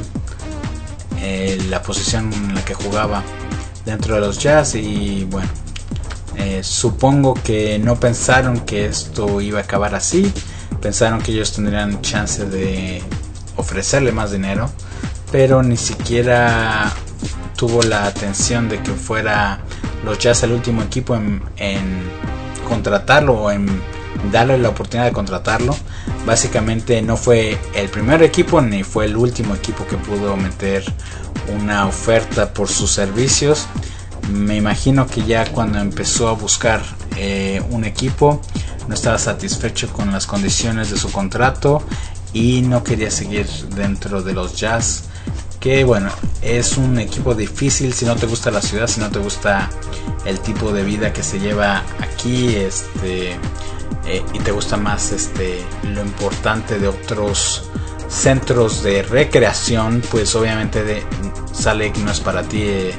eh, la posición en la que jugaba dentro de los Jazz. Y bueno, eh, supongo que no pensaron que esto iba a acabar así. Pensaron que ellos tendrían chance de ofrecerle más dinero, pero ni siquiera tuvo la atención de que fuera los Jazz el último equipo en, en contratarlo o en darle la oportunidad de contratarlo. Básicamente no fue el primer equipo ni fue el último equipo que pudo meter una oferta por sus servicios. Me imagino que ya cuando empezó a buscar eh, un equipo no estaba satisfecho con las condiciones de su contrato y no quería seguir dentro de los Jazz, que bueno, es un equipo difícil si no te gusta la ciudad, si no te gusta el tipo de vida que se lleva aquí, este eh, y te gusta más este lo importante de otros centros de recreación, pues obviamente de Salt Lake no es para ti. eh,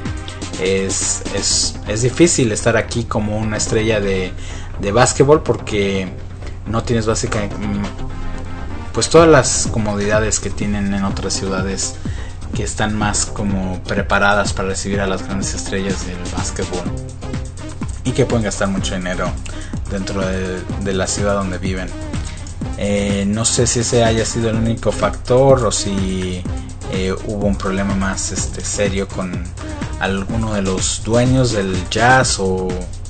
es, es, es difícil estar aquí como una estrella de, de básquetbol, porque no tienes básicamente pues todas las comodidades que tienen en otras ciudades que están más como preparadas para recibir a las grandes estrellas del básquetbol y que pueden gastar mucho dinero dentro de, de la ciudad donde viven. Eh, no sé si ese haya sido el único factor o si eh, hubo un problema más este, serio con alguno de los dueños del Jazz o,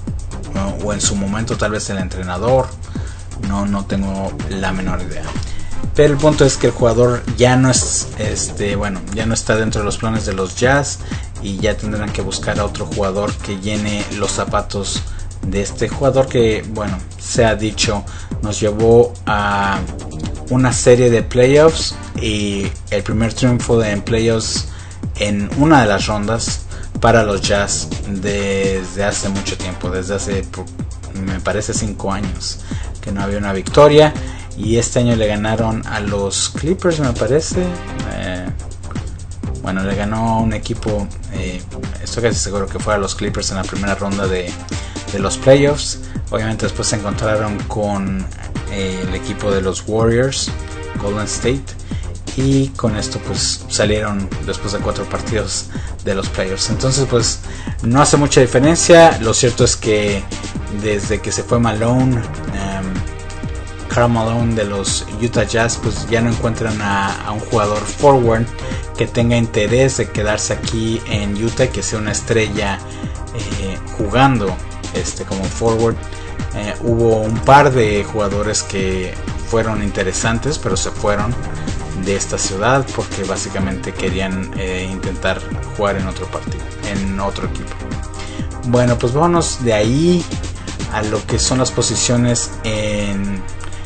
o, o en su momento tal vez el entrenador. No, no tengo la menor idea. Pero el punto es que el jugador ya no es, este, bueno, ya no está dentro de los planes de los Jazz y ya tendrán que buscar a otro jugador que llene los zapatos de este jugador que, bueno, se ha dicho, nos llevó a una serie de playoffs y el primer triunfo de en playoffs en una de las rondas para los Jazz desde hace mucho tiempo, desde hace, me parece, cinco años que no había una victoria. Y este año le ganaron a los Clippers, me parece. Eh, bueno, le ganó un equipo, eh, estoy casi seguro que fue a los Clippers en la primera ronda de, de los playoffs. Obviamente después se encontraron con eh, el equipo de los Warriors, Golden State. Y con esto pues salieron después de cuatro partidos de los playoffs. Entonces pues no hace mucha diferencia. Lo cierto es que desde que se fue Malone, um, Karl Malone de los Utah Jazz, pues ya no encuentran a, a un jugador forward que tenga interés de quedarse aquí en Utah, que sea una estrella eh, jugando este como forward. Eh, hubo un par de jugadores que fueron interesantes, pero se fueron de esta ciudad porque básicamente querían eh, intentar jugar en otro partido, en otro equipo. Bueno, pues vámonos de ahí a lo que son las posiciones en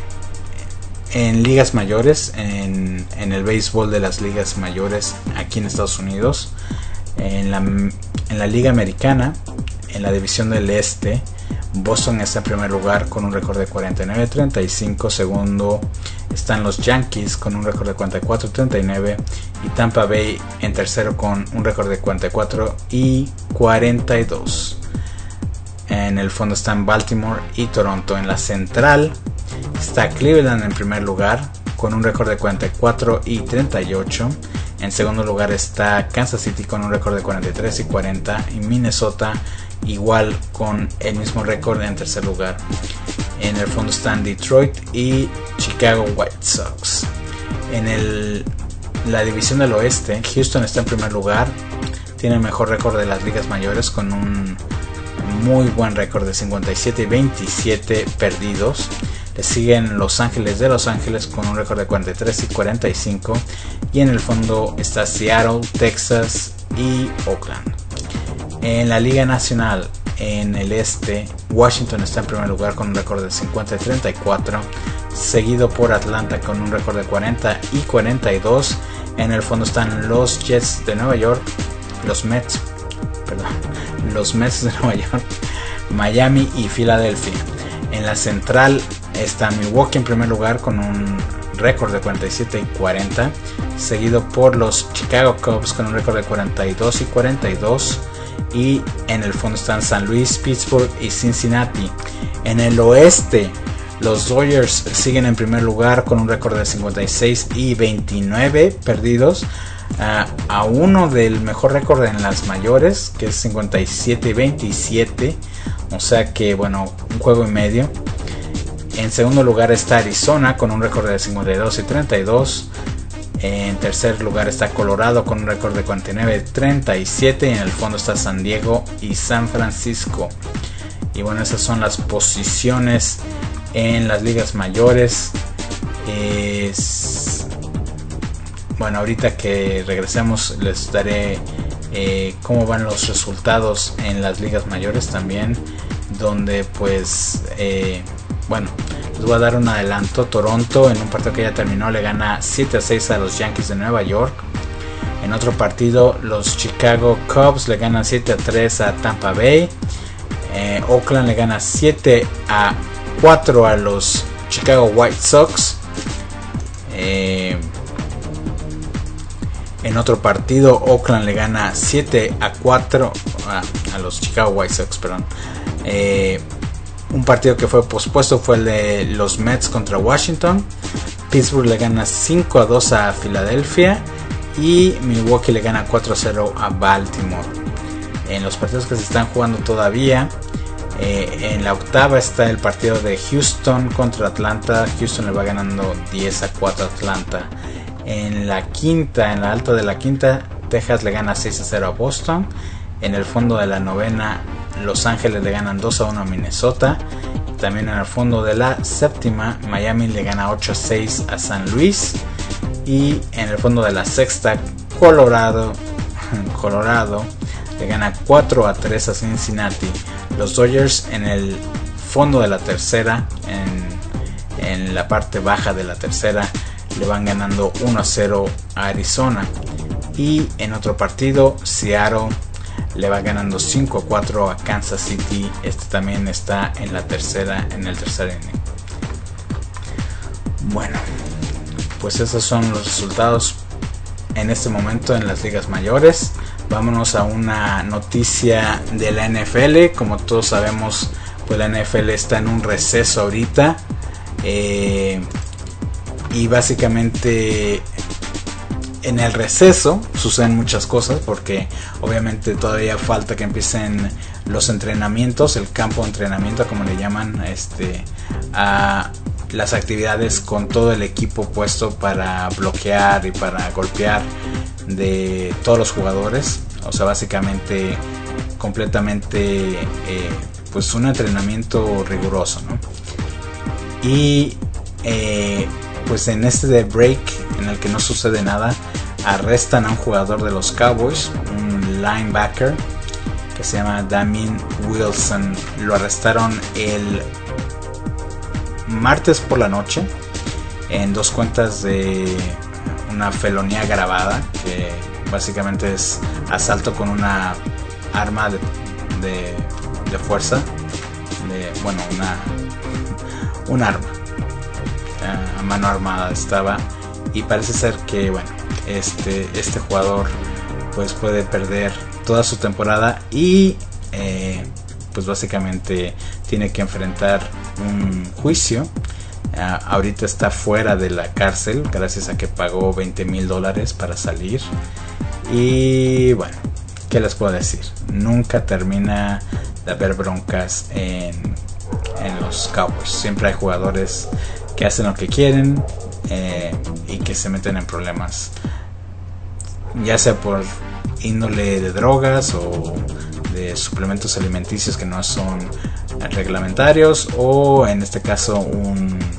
en ligas mayores, en, en el béisbol de las ligas mayores aquí en Estados Unidos. En la, en la liga americana, en la división del este, Boston está en primer lugar con un récord de cuarenta y nueve treinta y cinco. Segundo están los Yankees con un récord de cuarenta y cuatro treinta y nueve, y Tampa Bay en tercero con un récord de cuarenta y cuatro y cuarenta y dos. En el fondo están Baltimore y Toronto. En la central está Cleveland en primer lugar con un récord de cuarenta y cuatro y treinta y ocho. En segundo lugar está Kansas City con un récord de cuarenta y tres y cuarenta, y Minnesota igual con el mismo récord en tercer lugar. En el fondo están Detroit y Chicago White Sox. En el, la división del oeste, Houston está en primer lugar, tiene el mejor récord de las ligas mayores con un muy buen récord de cincuenta y siete y veintisiete perdidos. Le siguen Los Ángeles de Los Ángeles con un récord de cuarenta y tres y cuarenta y cinco. Y en el fondo está Seattle, Texas y Oakland. En la Liga Nacional, en el este, Washington está en primer lugar con un récord de cincuenta y treinta y cuatro, seguido por Atlanta con un récord de cuarenta y cuarenta y dos. En el fondo están los Jets de Nueva York, los Mets, perdón, los Mets de Nueva York, Miami y Filadelfia. En la central está Milwaukee en primer lugar con un récord de cuarenta y siete y cuarenta, seguido por los Chicago Cubs con un récord de cuarenta y dos y cuarenta y dos. Y en el fondo están San Luis, Pittsburgh y Cincinnati. En el oeste, los Dodgers siguen en primer lugar con un récord de cincuenta y seis y veintinueve perdidos, uh, a uno del mejor récord en las mayores, que es cincuenta y siete y veintisiete, o sea que bueno, un juego y medio. En segundo lugar está Arizona con un récord de cincuenta y dos y treinta y dos. En tercer lugar está Colorado con un récord de cuarenta y nueve y treinta y siete. Y en el fondo está San Diego y San Francisco. Y bueno, esas son las posiciones en las ligas mayores. Es... Bueno, ahorita que regresemos les daré eh, cómo van los resultados en las ligas mayores también. Donde pues... Eh, bueno, les voy a dar un adelanto. Toronto, en un partido que ya terminó, le gana siete a seis a los Yankees de Nueva York. En otro partido, los Chicago Cubs le ganan siete a tres a Tampa Bay. eh, Oakland le gana siete a cuatro a los Chicago White Sox. eh, En otro partido, Oakland le gana siete a cuatro a, a los Chicago White Sox, perdón. eh, Un partido que fue pospuesto fue el de los Mets contra Washington. Pittsburgh le gana cinco a dos a Filadelfia. Y Milwaukee le gana cuatro a cero a Baltimore. En los partidos que se están jugando todavía, eh, en la octava está el partido de Houston contra Atlanta. Houston le va ganando diez a cuatro a Atlanta. En la quinta, en la alta de la quinta, Texas le gana seis a cero a Boston. En el fondo de la novena, Los Ángeles le ganan dos a uno a Minnesota. También en el fondo de la séptima, Miami le gana ocho a seis a San Luis. Y en el fondo de la sexta, Colorado, Colorado le gana cuatro a tres a Cincinnati. Los Dodgers en el fondo de la tercera, en, en la parte baja de la tercera, le van ganando uno a cero a Arizona. Y en otro partido, Seattle le va ganando cinco a cuatro a Kansas City. Este también está en la tercera, en el tercer inning. Bueno, pues esos son los resultados en este momento en las ligas mayores. Vámonos a una noticia de la N F L. Como todos sabemos, pues la N F L está en un receso ahorita. Eh, y básicamente en el receso suceden muchas cosas, porque obviamente todavía falta que empiecen los entrenamientos, el campo de entrenamiento como le llaman, este, a las actividades con todo el equipo puesto para bloquear y para golpear de todos los jugadores. O sea, básicamente completamente eh, pues un entrenamiento riguroso, ¿no? Y eh, pues en este de break en el que no sucede nada, arrestan a un jugador de los Cowboys, un linebacker que se llama Damien Wilson. Lo arrestaron el martes por la noche en dos cuentas de una felonía agravada, que básicamente es asalto con una arma de, de, de fuerza, de, bueno, una un arma a mano armada estaba, y parece ser que bueno, este este jugador pues puede perder toda su temporada y eh, pues básicamente tiene que enfrentar un juicio. Uh, ahorita está fuera de la cárcel gracias a que pagó veinte mil dólares para salir. Y bueno, ¿qué les puedo decir? Nunca termina de haber broncas en, en los Cowboys. Siempre hay jugadores que hacen lo que quieren eh, y que se meten en problemas, ya sea por índole de drogas o de suplementos alimenticios que no son reglamentarios, o en este caso un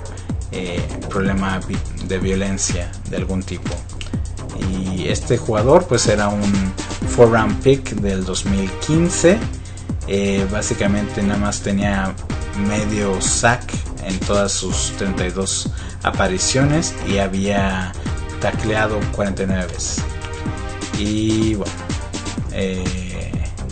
eh, problema de violencia de algún tipo. Y este jugador pues era un four round pick del dos mil quince. Eh, básicamente nada más tenía medio sack en todas sus treinta y dos apariciones y había tacleado cuarenta y nueve veces. Y bueno, eh,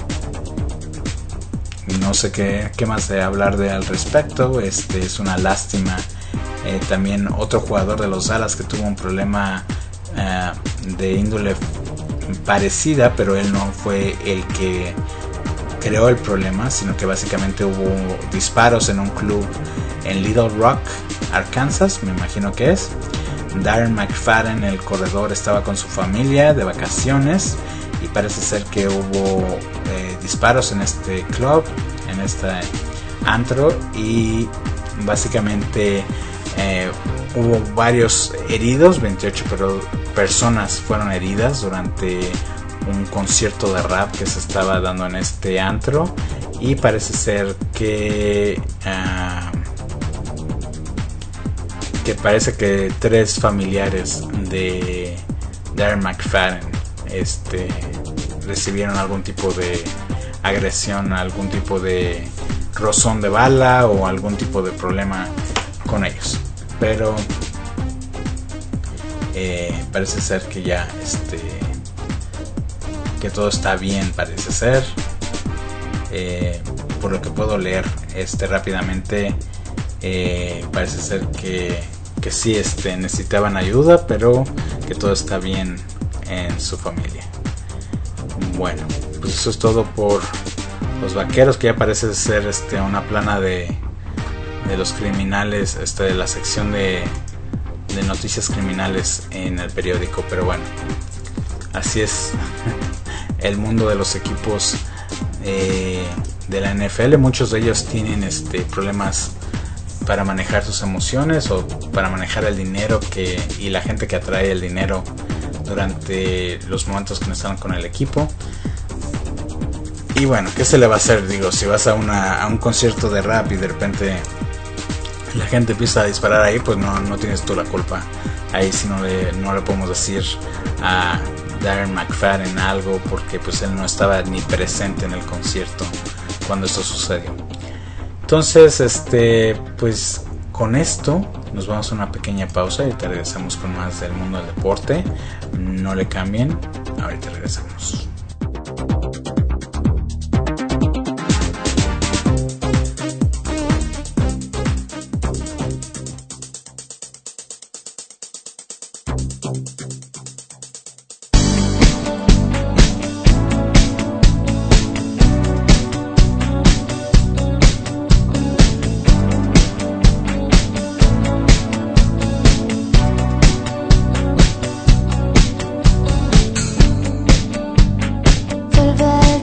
no sé qué, qué más de hablar de al respecto. Este es una lástima. Eh, también otro jugador de los Dallas que tuvo un problema uh, de índole parecida, pero él no fue el que creó el problema, sino que básicamente hubo disparos en un club en Little Rock, Arkansas, me imagino que es. Darren McFadden, el corredor, estaba con su familia de vacaciones y parece ser que hubo eh, disparos en este club, en este antro, y básicamente eh, hubo varios heridos, veintiocho pero personas fueron heridas durante un concierto de rap que se estaba dando en este antro, y parece ser que uh, que parece que tres familiares de Darren McFadden este, recibieron algún tipo de agresión, algún tipo de rozón de bala o algún tipo de problema con ellos, pero eh, parece ser que ya este que todo está bien, parece ser, eh, por lo que puedo leer este rápidamente. Eh, parece ser que, que sí este, necesitaban ayuda, pero que todo está bien en su familia. Bueno, pues eso es todo por los Vaqueros, que ya parece ser este, una plana de, de los criminales, este, de la sección de, de noticias criminales en el periódico. Pero bueno, así es el mundo de los equipos eh, de la N F L. Muchos de ellos tienen este, problemas para manejar sus emociones o para manejar el dinero que y la gente que atrae el dinero durante los momentos que no están con el equipo. Y bueno, ¿qué se le va a hacer? Digo, si vas a, una, a un concierto de rap y de repente la gente empieza a disparar ahí, pues no, no tienes tú la culpa. Ahí sí no le, no le podemos decir a Darren McFadden algo, porque pues él no estaba ni presente en el concierto cuando esto sucedió. Entonces, este, pues con esto nos vamos a una pequeña pausa y te regresamos con más del mundo del deporte. No le cambien, ahorita regresamos. Volver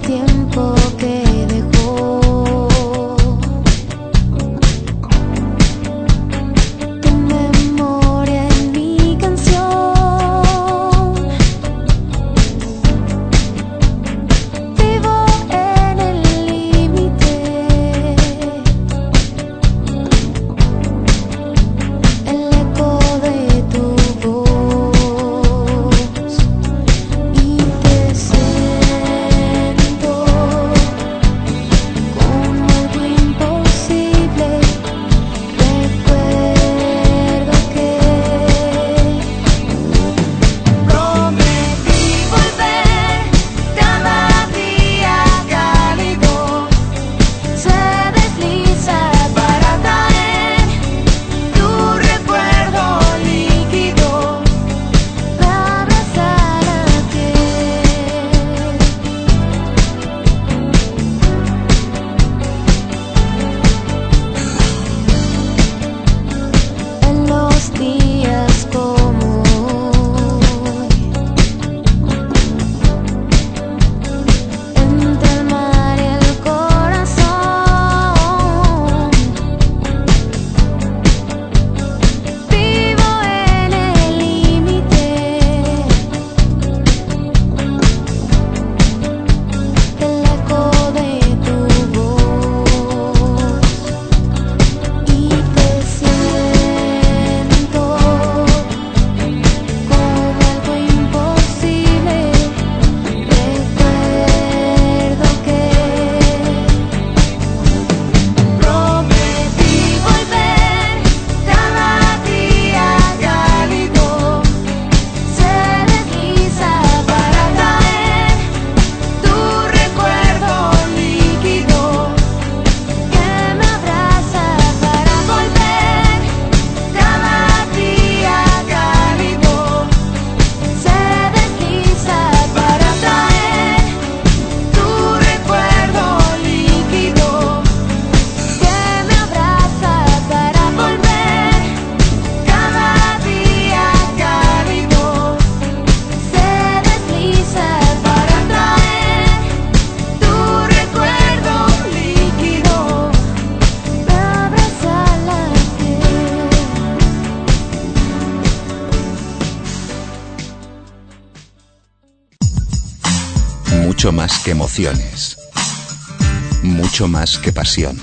mucho más que emociones, mucho más que pasión.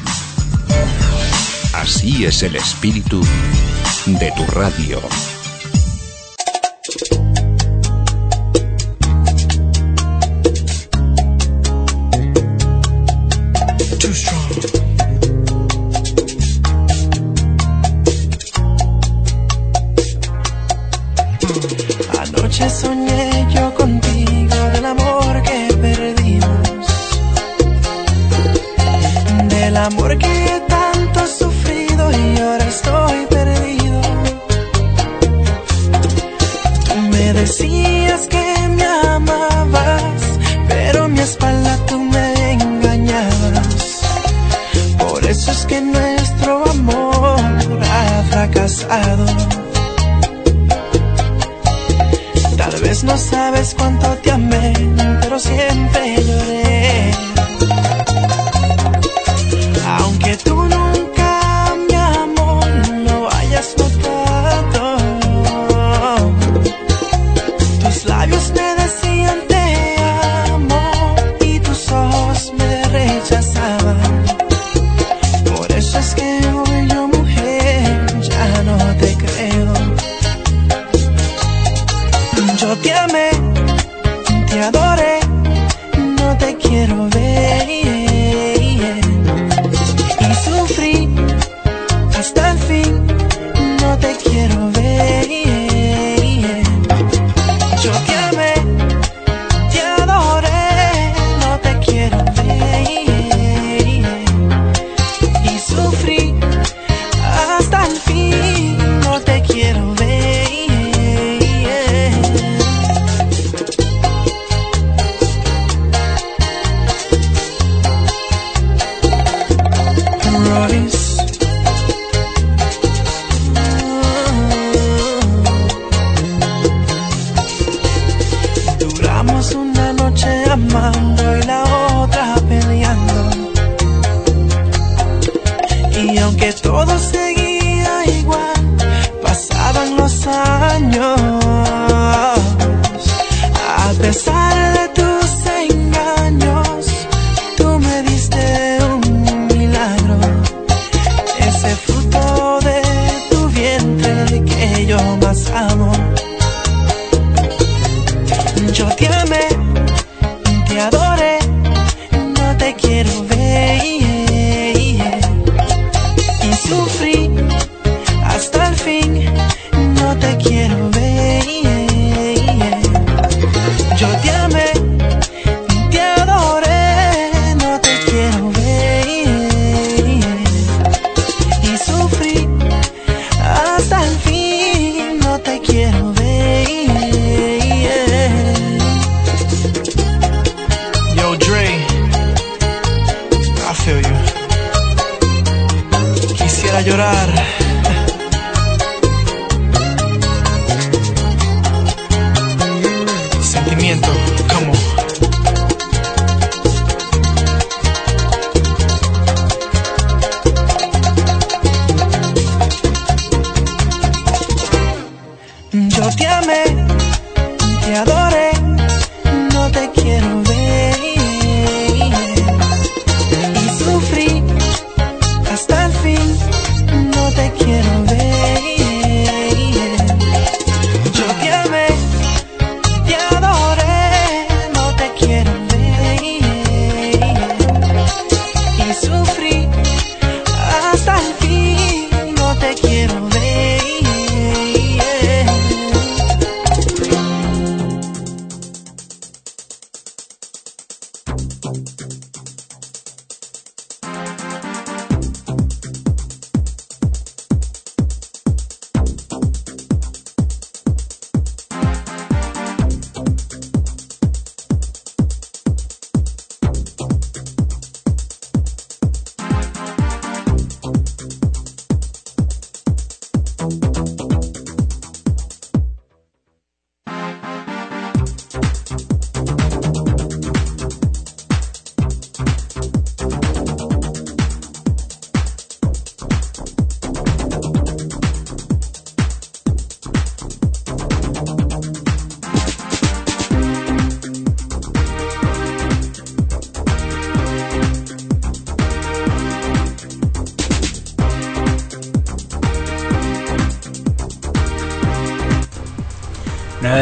Así es el espíritu de tu radio. Anoche soñé yo contigo del amor que perdimos, del amor que tanto he sufrido y ahora estoy perdido. Tú me decías que me amabas, pero en mi espalda tú me engañabas. Por eso es que nuestro amor ha fracasado. Tal vez no sabes cuánto te amé, pero siempre lloré. Aunque tú nunca, mi amor, lo hayas notado, tus labios me decían te amo y tus ojos me rechazaban. Por eso es que hoy yo, mujer, ya no te creo. Yo te amé, te adoré, no te quiero ver. Y sufrí hasta el fin, no te quiero ver. Yo te amé, te adoré, no te quiero ver. Y sufrí hasta el fin, no te quiero ver. Duramos una noche amando y la otra peleando, y aunque todo seguía igual, pasaban los años. A pesar de tus engaños, tú me diste un milagro, ese fruto de tu vientre que yo más amo. Yo te amé, te adoré, no te quiero ver. Y sufrí hasta el fin, no te quiero ver. Yo te amé, te adoré, no te quiero ver. Y sufrí hasta el fin, no te quiero ver. Yo, Dre, I feel you. Quisiera llorar. Sentimiento, como. Yo te amé, te adoré, no te quiero ver. Y sufrí hasta el fin, no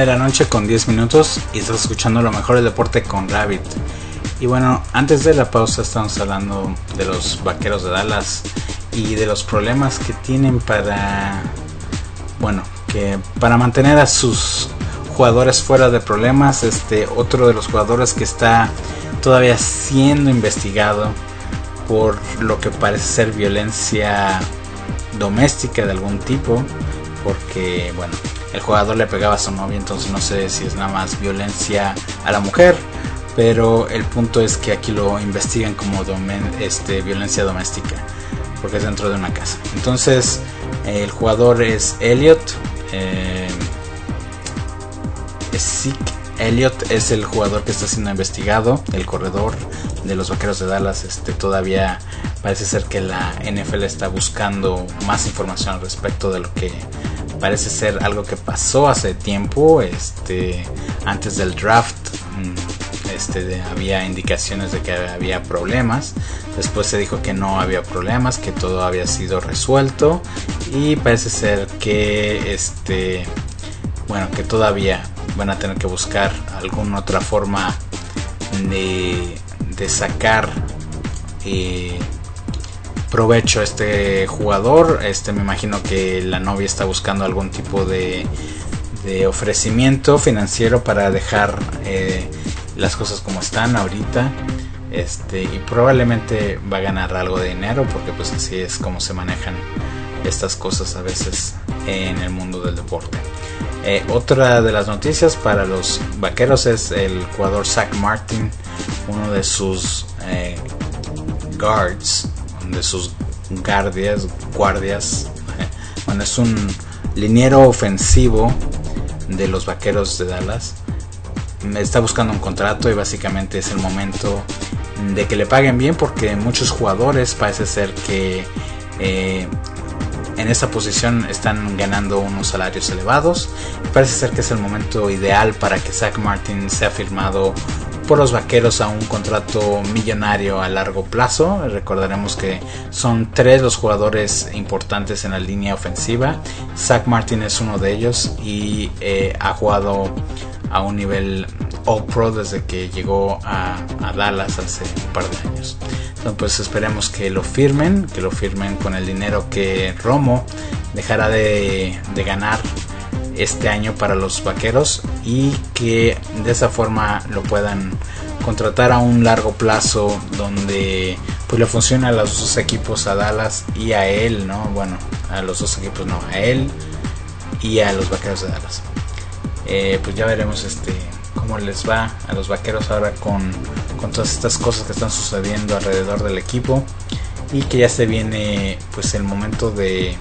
de la noche con diez minutos y estás escuchando lo mejor del deporte con Rabbit. Y bueno, antes de la pausa estamos hablando de los Vaqueros de Dallas y de los problemas que tienen para, bueno, que para mantener a sus jugadores fuera de problemas. Este otro de los jugadores que está todavía siendo investigado por lo que parece ser violencia doméstica de algún tipo, porque bueno, el jugador le pegaba a su novia, entonces no sé si es nada más violencia a la mujer, pero el punto es que aquí lo investigan como domen, este, violencia doméstica, porque es dentro de una casa. Entonces eh, el jugador es Elliot, eh, Zeke Elliott es el jugador que está siendo investigado, el corredor de los Vaqueros de Dallas. Este, todavía parece ser que la N F L está buscando más información al respecto de lo que parece ser algo que pasó hace tiempo, este, antes del draft. Este, de, había indicaciones de que había problemas, después se dijo que no había problemas, que todo había sido resuelto, y parece ser que este, bueno, que todavía van a tener que buscar alguna otra forma de, de sacar eh, provecho a este jugador. Este, me imagino que la novia está buscando algún tipo de, de ofrecimiento financiero para dejar eh, las cosas como están ahorita. Este, y probablemente va a ganar algo de dinero, porque pues así es como se manejan estas cosas a veces en el mundo del deporte. Eh, otra de las noticias para los Vaqueros es el jugador Zach Martin, uno de sus eh, guards, de sus guardias, guardias, eh, bueno, es un liniero ofensivo de los Vaqueros de Dallas. Está buscando un contrato y básicamente es el momento de que le paguen bien, porque muchos jugadores parece ser que eh, en esta posición están ganando unos salarios elevados. Parece ser que es el momento ideal para que Zach Martin sea firmado por los Vaqueros a un contrato millonario a largo plazo. Recordaremos que son tres los jugadores importantes en la línea ofensiva. Zach Martin es uno de ellos y eh, ha jugado a un nivel All Pro desde que llegó a, a Dallas hace un par de años. Entonces pues esperemos que lo firmen, que lo firmen con el dinero que Romo dejará de, de ganar este año para los Vaqueros, y que de esa forma lo puedan contratar a un largo plazo, donde pues le funciona a los dos equipos, a Dallas y a él, ¿no? Bueno, a los dos equipos no, a él y a los Vaqueros de Dallas. Eh, pues ya veremos este cómo les va a los Vaqueros ahora con, con todas estas cosas que están sucediendo alrededor del equipo, y que ya se viene pues el momento de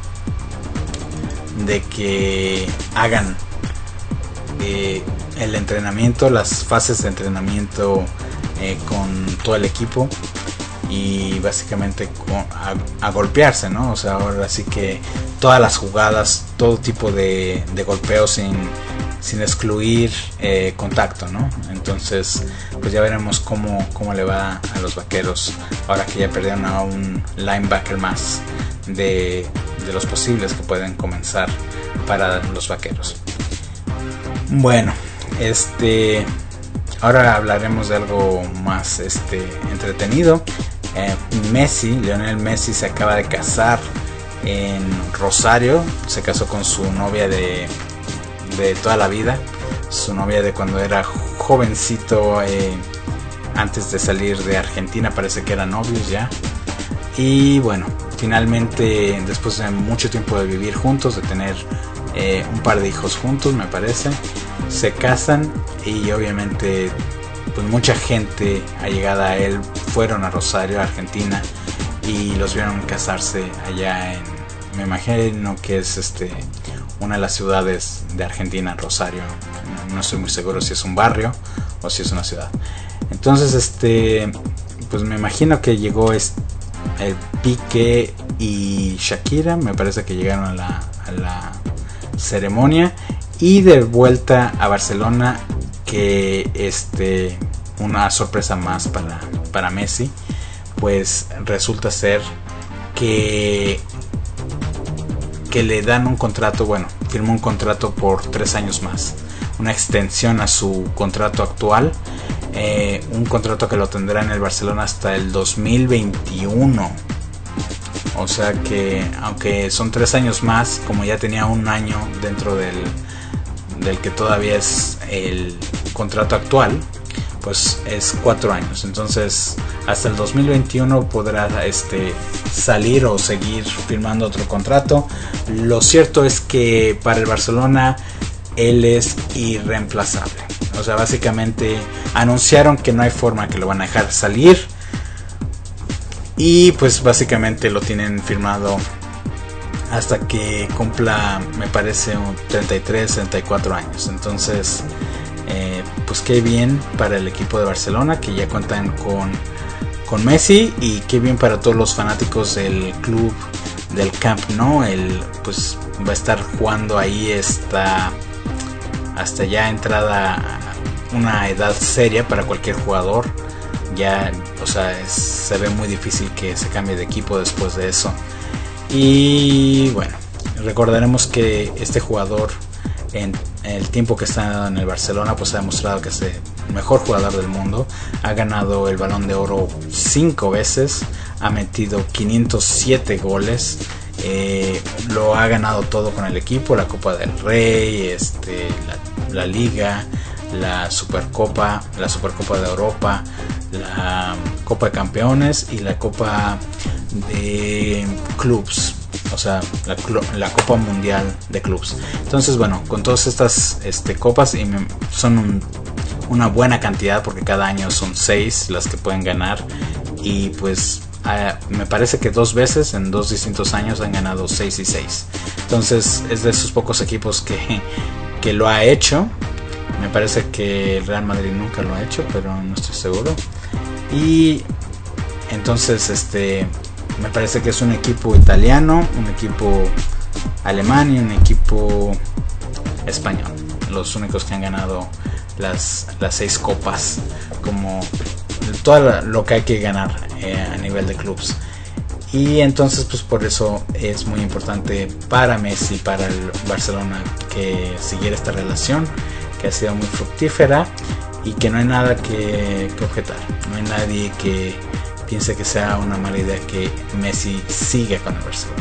de que hagan eh, el entrenamiento, las fases de entrenamiento eh, con todo el equipo, y básicamente con, a, a golpearse, ¿no? O sea, ahora sí que todas las jugadas, todo tipo de, de golpeos sin, sin excluir eh, contacto, ¿no? Entonces pues ya veremos cómo, cómo le va a los Vaqueros ahora que ya perdieron a un linebacker más de, de los posibles que pueden comenzar para los Vaqueros. Bueno, este ahora hablaremos de algo más este entretenido. eh, Messi, Lionel Messi, se acaba de casar en Rosario. Se casó con su novia de, de toda la vida, su novia de cuando era jovencito, eh, antes de salir de Argentina. Parece que eran novios ya. Y bueno, finalmente, después de mucho tiempo de vivir juntos, de tener eh, un par de hijos juntos, me parece, se casan. Y obviamente pues mucha gente allegada a él fueron a Rosario, Argentina, y los vieron casarse allá en, me imagino que es este una de las ciudades de Argentina, Rosario. No, no estoy muy seguro si es un barrio o si es una ciudad. Entonces este pues me imagino que llegó este, el Piqué y Shakira, me parece que llegaron a la, a la ceremonia. Y de vuelta a Barcelona, que este una sorpresa más para, para Messi, pues resulta ser que que le dan un contrato, bueno, firmó un contrato por tres años más. una extensión a su contrato actual, eh, un contrato que lo tendrá en el Barcelona hasta el dos mil veintiuno. O sea que aunque son tres años más, como ya tenía un año dentro del, del que todavía es el contrato actual, pues es cuatro años. Entonces hasta el dos mil veintiuno podrá este, salir o seguir firmando otro contrato. Lo cierto es que para el Barcelona él es irreemplazable. O sea, básicamente anunciaron que no hay forma que lo van a dejar salir. Y pues básicamente lo tienen firmado hasta que cumpla, me parece, un treinta y tres, treinta y cuatro años. Entonces, eh, pues qué bien para el equipo de Barcelona, que ya cuentan con, con Messi, y qué bien para todos los fanáticos del club del Camp Nou. Él pues va a estar jugando ahí hasta, hasta ya entrada una edad seria para cualquier jugador. Ya, o sea, es, se ve muy difícil que se cambie de equipo después de eso. Y bueno, recordaremos que este jugador, en el tiempo que está en el Barcelona, pues ha demostrado que es el mejor jugador del mundo. Ha ganado el Balón de Oro cinco veces, ha metido quinientos siete goles, eh, lo ha ganado todo con el equipo: la Copa del Rey, este, la, la Liga, la Supercopa, la Supercopa de Europa, la Copa de Campeones y la Copa de Clubs, o sea, la, la Copa Mundial de Clubs. Entonces, bueno, con todas estas este, copas, y me, son un, una buena cantidad, porque cada año son seis las que pueden ganar, y pues eh, me parece que dos veces en dos distintos años han ganado seis y seis. Entonces es de esos pocos equipos que, que lo ha hecho. Me parece que el Real Madrid nunca lo ha hecho, pero no estoy seguro. Y entonces este me parece que es un equipo italiano, un equipo alemán y un equipo español, los únicos que han ganado las, las seis copas, como todo lo que hay que ganar eh, a nivel de clubs. Y entonces pues por eso es muy importante para Messi, para el Barcelona, que siguiera esta relación, que ha sido muy fructífera, y que no hay nada que, que objetar. No hay nadie que piense que sea una mala idea que Messi siga con el Barcelona.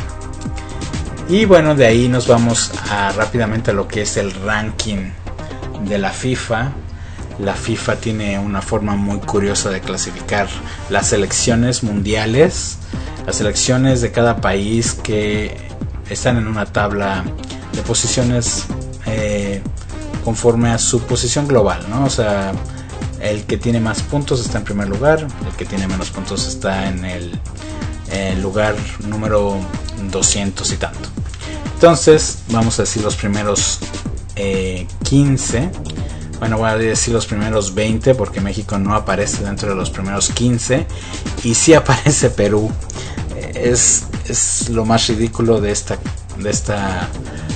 Y bueno, de ahí nos vamos a, rápidamente a lo que es el ranking de la FIFA. La FIFA tiene una forma muy curiosa de clasificar las selecciones mundiales, las selecciones de cada país, que están en una tabla de posiciones eh, conforme a su posición global, ¿no? O sea, el que tiene más puntos está en primer lugar, el que tiene menos puntos está en el, el lugar número doscientos y tanto. Entonces vamos a decir los primeros eh, quince. Bueno, voy a decir los primeros veinte, porque México no aparece dentro de los primeros quince, y sí aparece Perú. Es, es lo más ridículo de esta, de esta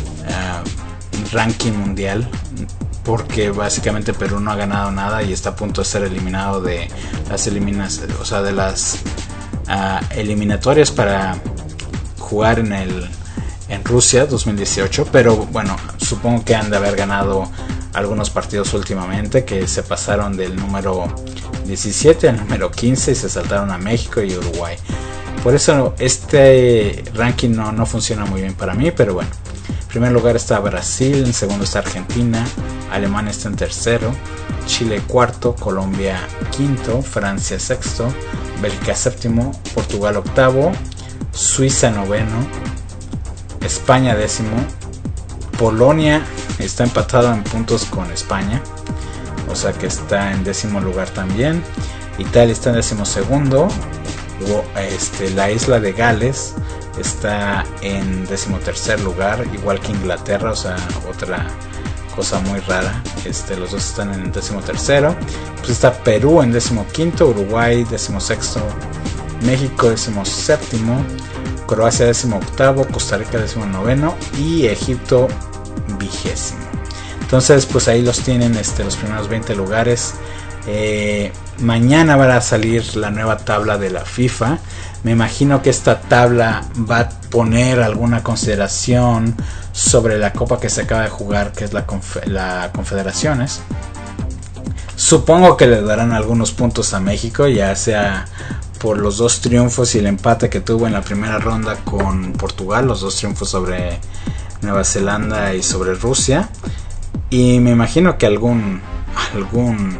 uh, ranking mundial, porque básicamente Perú no ha ganado nada y está a punto de ser eliminado de las eliminas, o sea, de las uh, eliminatorias para jugar en el en Rusia dos mil dieciocho. Pero bueno, supongo que han de haber ganado algunos partidos últimamente, que se pasaron del número diecisiete al número quince y se saltaron a México y Uruguay. Por eso este ranking no, no funciona muy bien para mí, pero bueno. En primer lugar está Brasil, en segundo está Argentina, Alemania está en tercero, Chile cuarto, Colombia quinto, Francia sexto, Bélgica séptimo, Portugal octavo, Suiza noveno, España décimo, Polonia está empatado en puntos con España, o sea que está en décimo lugar también. Italia está en décimo segundo, este, la isla de Gales está en decimotercer lugar, igual que Inglaterra, o sea, otra cosa muy rara. Este, los dos están en decimotercero. Pues está Perú en decimoquinto, Uruguay decimosexto, México decimoséptimo, Croacia decimoctavo, Costa Rica decimonoveno y Egipto vigésimo. Entonces, pues ahí los tienen, este, los primeros veinte lugares Eh, mañana va a salir la nueva tabla de la FIFA. Me imagino que esta tabla va a poner alguna consideración sobre la copa que se acaba de jugar, que es la, confe- la Confederaciones. Supongo que le darán algunos puntos a México, ya sea por los dos triunfos y el empate que tuvo en la primera ronda con Portugal, los dos triunfos sobre Nueva Zelanda y sobre Rusia. Y me imagino que algún algún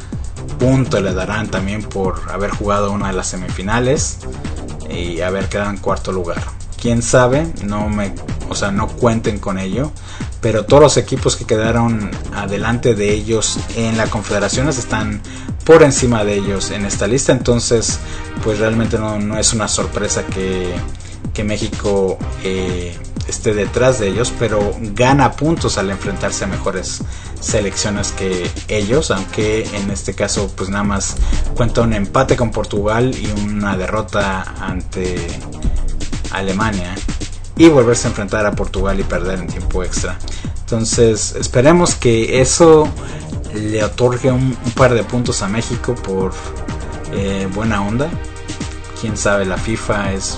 punto le darán también por haber jugado una de las semifinales y haber quedado en cuarto lugar. Quién sabe, no me, o sea, no cuenten con ello, pero todos los equipos que quedaron adelante de ellos en la Confederaciones están por encima de ellos en esta lista, entonces pues realmente no, no es una sorpresa que, que México eh, esté detrás de ellos, pero gana puntos al enfrentarse a mejores selecciones que ellos, aunque en este caso pues nada más cuenta un empate con Portugal y una derrota ante Alemania y volverse a enfrentar a Portugal y perder en tiempo extra. Entonces esperemos que eso le otorgue un, un par de puntos a México por eh, buena onda. Quién sabe, la FIFA es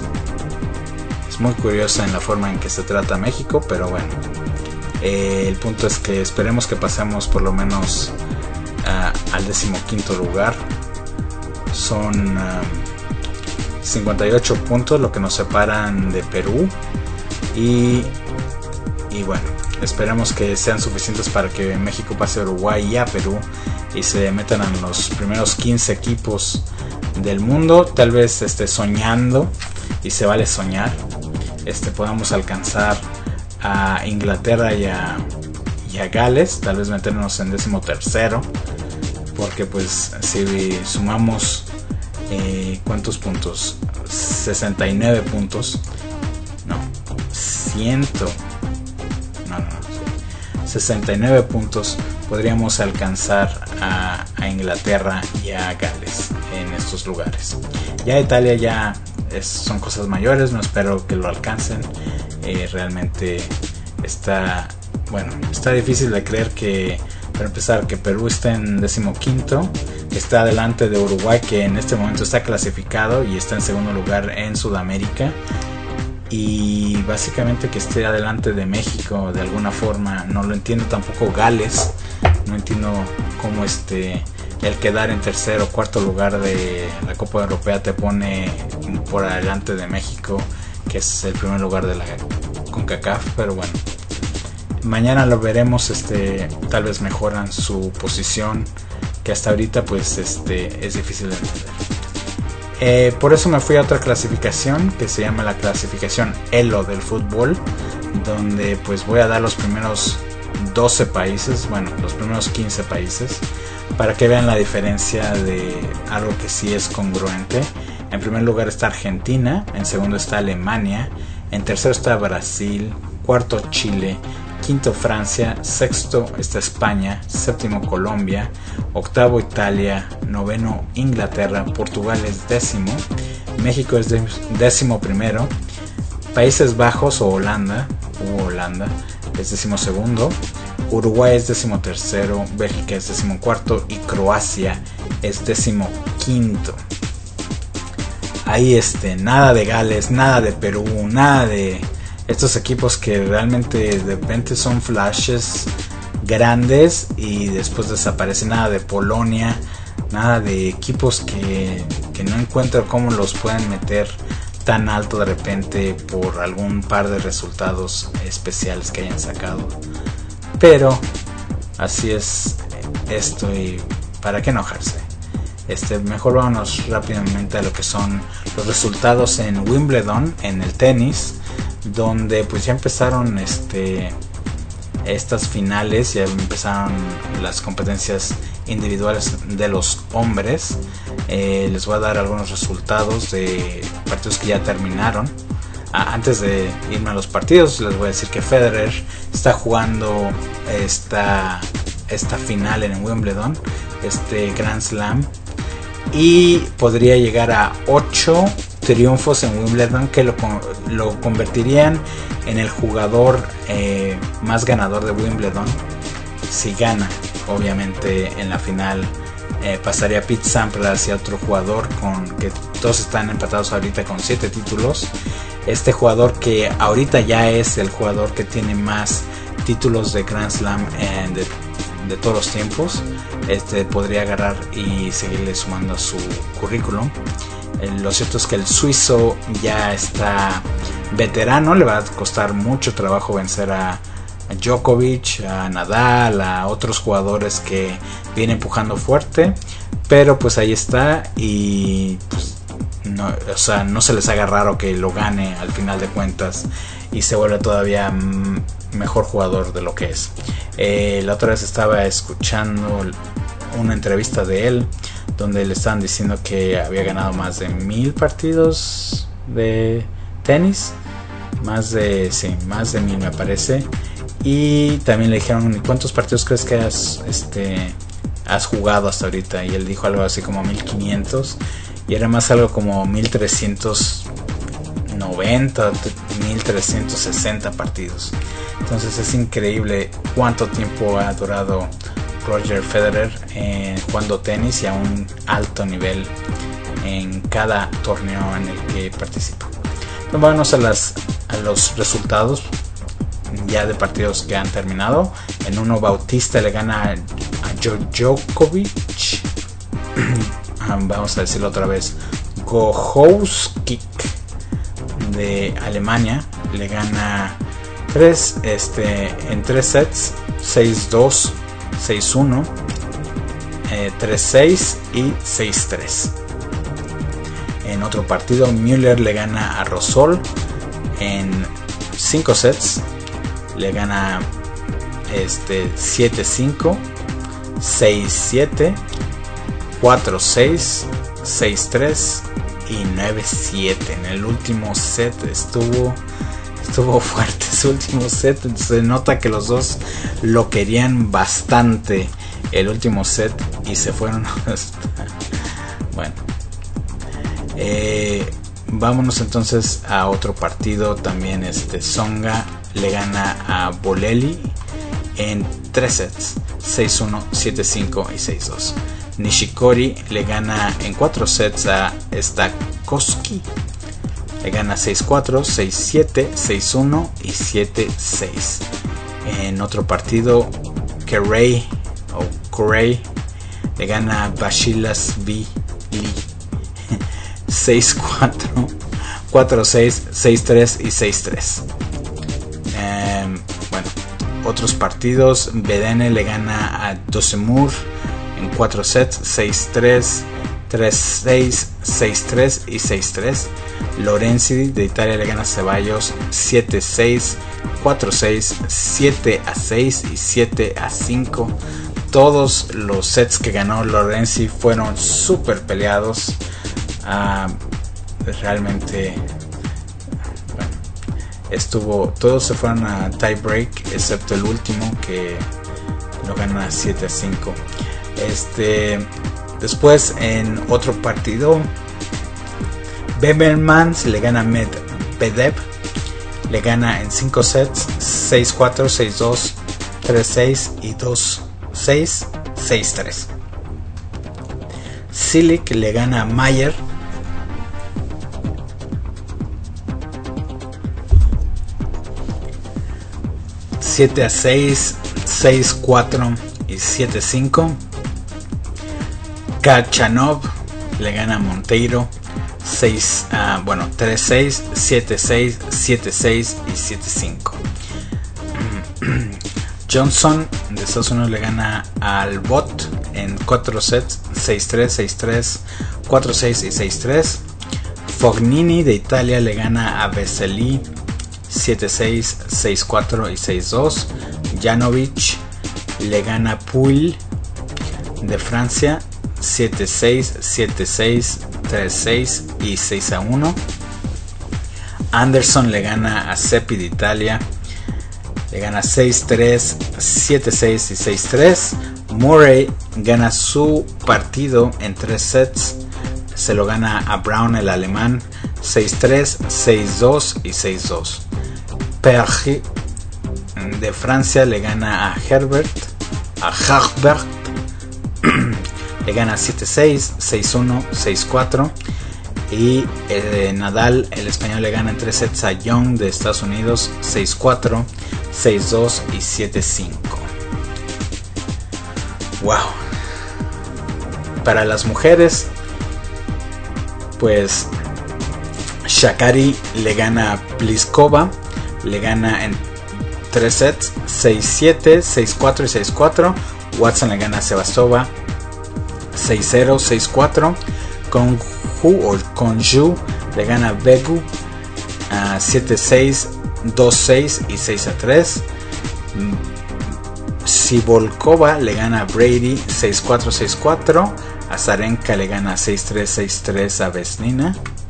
es muy curiosa en la forma en que se trata a México, pero bueno, eh, el punto es que esperemos que pasemos por lo menos uh, al decimoquinto lugar. Son uh, cincuenta y ocho puntos lo que nos separan de Perú y, y bueno, esperemos que sean suficientes para que México pase a Uruguay y a Perú y se metan en los primeros quince equipos del mundo, tal vez esté soñando, y se vale soñar, este, podamos alcanzar a Inglaterra y a, y a Gales, tal vez meternos en décimo tercero, porque pues si sumamos eh, ¿cuántos puntos? sesenta y nueve puntos, no, cien, no, no, no, sesenta y nueve puntos, podríamos alcanzar a, a Inglaterra y a Gales en estos lugares. Ya Italia ya es, son cosas mayores, no espero que lo alcancen. Eh, realmente está, bueno, está difícil de creer que, para empezar, que Perú esté en decimoquinto, que está delante de Uruguay, que en este momento está clasificado y está en segundo lugar en Sudamérica, y básicamente que esté adelante de México de alguna forma. No lo entiendo tampoco Gales, no entiendo cómo este el quedar en tercer o cuarto lugar de la Copa Europea te pone por adelante de México, que es el primer lugar de la CONCACAF, pero bueno, mañana lo veremos. Este, tal vez mejoran su posición, que hasta ahorita pues este es difícil de entender. Eh, por eso me fui a otra clasificación que se llama la clasificación Elo del fútbol, donde pues voy a dar los primeros doce países, bueno, los primeros quince países, para que vean la diferencia de algo que sí es congruente. En primer lugar está Argentina, en segundo está Alemania, en tercero está Brasil, cuarto Chile, quinto Francia, sexto está España, séptimo Colombia, octavo Italia, noveno Inglaterra, Portugal es décimo, México es décimo primero, Países Bajos o Holanda, o Holanda es décimo segundo, Uruguay es décimo tercero, Bélgica es décimo cuarto y Croacia es décimo quinto. Ahí este, nada de Gales, nada de Perú, nada de estos equipos que realmente de repente son flashes grandes y después desaparecen. Nada de Polonia, nada de equipos que, que no encuentro cómo los pueden meter tan alto de repente por algún par de resultados especiales que hayan sacado. Pero así es esto, y para qué enojarse. Este, mejor vámonos rápidamente a lo que son los resultados en Wimbledon, en el tenis, donde pues ya empezaron este estas finales, ya empezaron las competencias individuales de los hombres. Eh, les voy a dar algunos resultados de partidos que ya terminaron. Ah, antes de irme a los partidos, les voy a decir que Federer está jugando esta, esta final en Wimbledon, este Grand Slam, y podría llegar a ocho triunfos en Wimbledon, que lo, lo convertirían en el jugador eh, más ganador de Wimbledon si gana, obviamente, en la final eh, pasaría Pete Sampras y otro jugador con que todos están empatados ahorita con siete títulos. Este jugador que ahorita ya es el jugador que tiene más títulos de Grand Slam eh, de, de todos los tiempos, este podría agarrar y seguirle sumando a su currículum. Eh, lo cierto es que el suizo ya está veterano, le va a costar mucho trabajo vencer a a Djokovic, a Nadal, a otros jugadores que vienen empujando fuerte, pero pues ahí está y pues, no, o sea, no se les haga raro que lo gane al final de cuentas y se vuelve todavía mejor jugador de lo que es. Eh, la otra vez estaba escuchando una entrevista de él donde le estaban diciendo que había ganado más de mil partidos de tenis, más de sí, más de mil me parece. Y también le dijeron, ¿cuántos partidos crees que has, este, has jugado hasta ahorita? Y él dijo algo así como mil quinientos. Y era más algo como mil trescientos noventa, mil trescientos sesenta partidos. Entonces es increíble cuánto tiempo ha durado Roger Federer eh, jugando tenis y a un alto nivel en cada torneo en el que participa. Entonces vamos a, las, a los resultados ya de partidos que han terminado. En uno Bautista le gana a Djokovic. Vamos a decirlo otra vez. Gohouskik de Alemania le gana tres, este, en tres sets, seis dos, seis uno, eh, tres seis y seis tres. En otro partido Müller le gana a Rosol en cinco sets. Le gana este siete cinco, seis siete, cuatro seis, seis tres y nueve siete. En el último set estuvo estuvo fuerte ese último set. Se nota que los dos lo querían bastante el último set y se fueron hasta... Bueno, eh, vámonos entonces a otro partido también. Este Tsonga le gana a Bolelli en tres sets, seis uno, siete cinco y seis dos. Nishikori le gana en cuatro sets a Stakowski, le gana seis cuatro, seis siete, seis uno y siete seis. En otro partido Kerey o Corey le gana a Basilashvili seis cuatro, cuatro seis, seis tres y seis tres. Eh, bueno, otros partidos. Bedene le gana a Dosemur en cuatro sets, seis tres, tres seis, seis tres y seis tres. Lorenzi de Italia le gana a Ceballos siete seis, cuatro seis, siete a seis y siete a cinco. Todos los sets que ganó Lorenzi fueron súper peleados. Uh, realmente bueno, estuvo, todos se fueron a tie break excepto el último que lo gana siete a cinco. Este, después en otro partido Beberman se le gana a Medvedev, le gana en cinco sets, seis cuatro, seis dos, tres seis y dos seis, seis tres. Cilic le gana a Mayer siete a seis, seis cuatro y siete cinco. Kachanov le gana a Monteiro seis, uh, bueno, tres seis, siete seis, siete seis y siete cinco. Johnson de Estados Unidos le gana al Bot en cuatro sets, seis tres, seis tres, cuatro seis y seis tres. Fognini de Italia le gana a Vesely siete seis, seis cuatro y seis dos. Janovic le gana a Puig de Francia siete seis, siete seis, tres seis y seis a uno. Anderson le gana a Seppi de Italia, le gana seis tres, siete seis y seis tres. Murray gana su partido en tres sets, se lo gana a Brown el alemán seis tres, seis dos y seis dos. Perry de Francia le gana a Herbert, a Herbert le gana siete seis, seis uno, seis cuatro. Y eh, Nadal, el español, le gana en tres sets a Young de Estados Unidos, seis cuatro, seis dos y siete cinco. Wow. Para las mujeres, pues Sha'Carri le gana a Pliskova, le gana en tres sets, seis siete, seis cuatro y seis cuatro. Watson le gana a Sevastova, seis cero, seis cuatro. Con Hu o con Ju le gana a Begu a siete seis, dos seis y seis a tres. Sibolkova le gana a Brady seis cuatro, seis cuatro. Azarenka le gana seis tres, seis tres a Vesnina.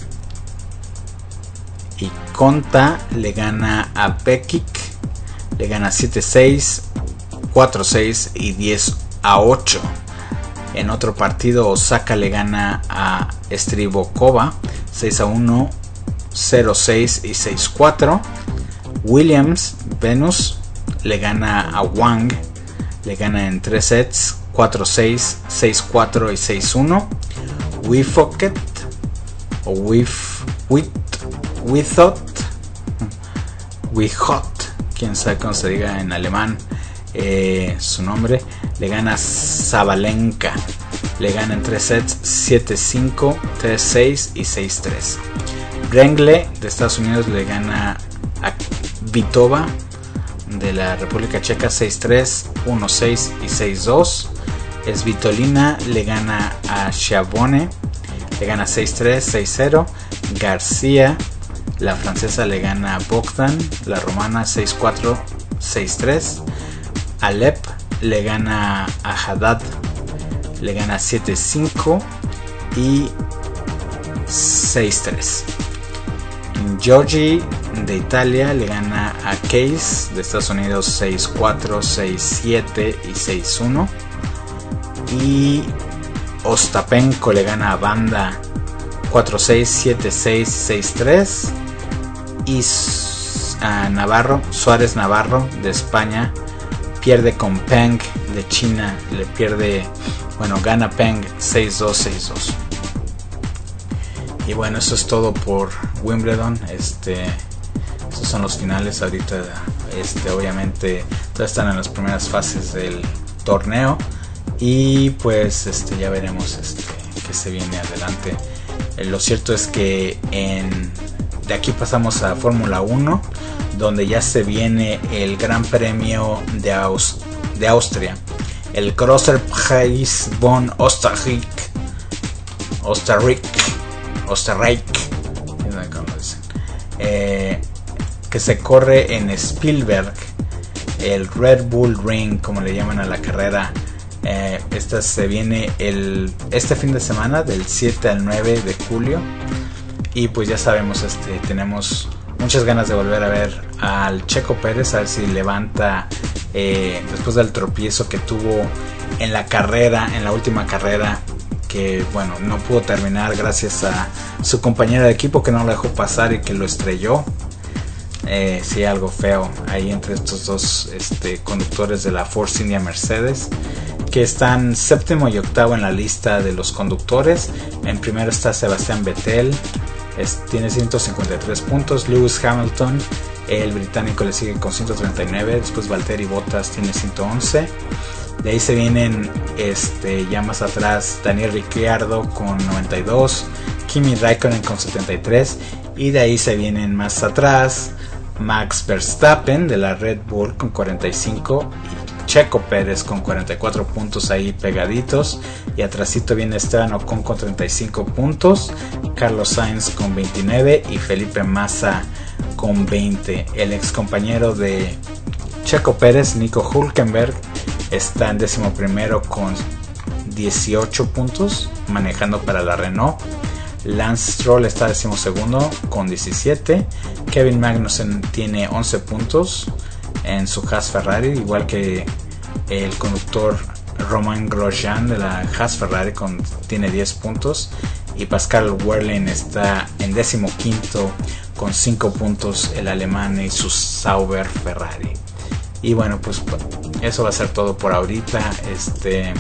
Y Konta le gana a Bekic, le gana siete seis, cuatro seis y diez a ocho. En otro partido, Osaka le gana a Stribokova seis a uno, cero seis y seis cuatro. Williams, Venus, le gana a Wang, le gana en tres sets, cuatro seis, seis cuatro y seis uno. Wifoket o Wif, Wit, Withot, Wihot, quién sabe cómo se diga en alemán eh, su nombre, le gana a Sabalenka, le gana en tres sets, siete cinco, tres seis y seis tres. Brengle de Estados Unidos le gana a Vitova de la República Checa seis tres, uno seis y seis dos. Svitolina le gana a Schiavone, le gana seis tres, seis cero. García, la francesa, le gana a Bogdan, la romana, seis cuatro, seis tres. Alep le gana a Haddad, le gana siete cinco y seis tres. Giorgi de Italia le gana a Case de Estados Unidos seis cuatro, seis siete y seis uno. Y Ostapenko le gana a Banda cuatro seis, siete seis, seis tres. Y a Navarro, Suárez Navarro de España, pierde con Peng de China, le pierde, bueno, gana Peng seis dos, seis dos. Y bueno, eso es todo por Wimbledon. Este, estos son los finales ahorita. Este, obviamente, todas están en las primeras fases del torneo. Y pues este, ya veremos este, qué se viene adelante. Eh, lo cierto es que en, de aquí pasamos a Fórmula uno, donde ya se viene el Gran Premio de, Aus, de Austria, el Grosser Preis von Österreich, Österreich, Österreich, eh, que se corre en Spielberg, el Red Bull Ring, como le llaman a la carrera. Eh, esta se viene el, este fin de semana del siete al nueve de julio. Y pues ya sabemos, este, tenemos muchas ganas de volver a ver al Checo Pérez, a ver si levanta eh, después del tropiezo que tuvo en la carrera, en la última carrera, que bueno, no pudo terminar gracias a su compañero de equipo que no lo dejó pasar y que lo estrelló. Eh, sí, algo feo ahí entre estos dos este, conductores de la Force India Mercedes, que están séptimo y octavo en la lista de los conductores. En primero está Sebastián Vettel, es, tiene ciento cincuenta y tres puntos. Lewis Hamilton, el británico, le sigue con ciento treinta y nueve. Después Valtteri Bottas tiene ciento once. De ahí se vienen este, ya más atrás Daniel Ricciardo con noventa y dos, Kimi Raikkonen con setenta y tres. Y de ahí se vienen más atrás Max Verstappen de la Red Bull con cuarenta y cinco y Checo Pérez con cuarenta y cuatro puntos ahí pegaditos. Y atrásito viene Esteban Ocon con treinta y cinco puntos, Carlos Sainz con veintinueve y Felipe Massa con veinte. El ex compañero de Checo Pérez, Nico Hülkenberg, está en décimo primero con dieciocho puntos manejando para la Renault. Lance Stroll está décimo segundo con diecisiete. Kevin Magnussen tiene once puntos en su Haas Ferrari, igual que el conductor Romain Grosjean de la Haas Ferrari con, tiene diez puntos. Y Pascal Wehrlein está en décimo quinto con cinco puntos, el alemán y su Sauber Ferrari. Y bueno, pues eso va a ser todo por ahorita. Este,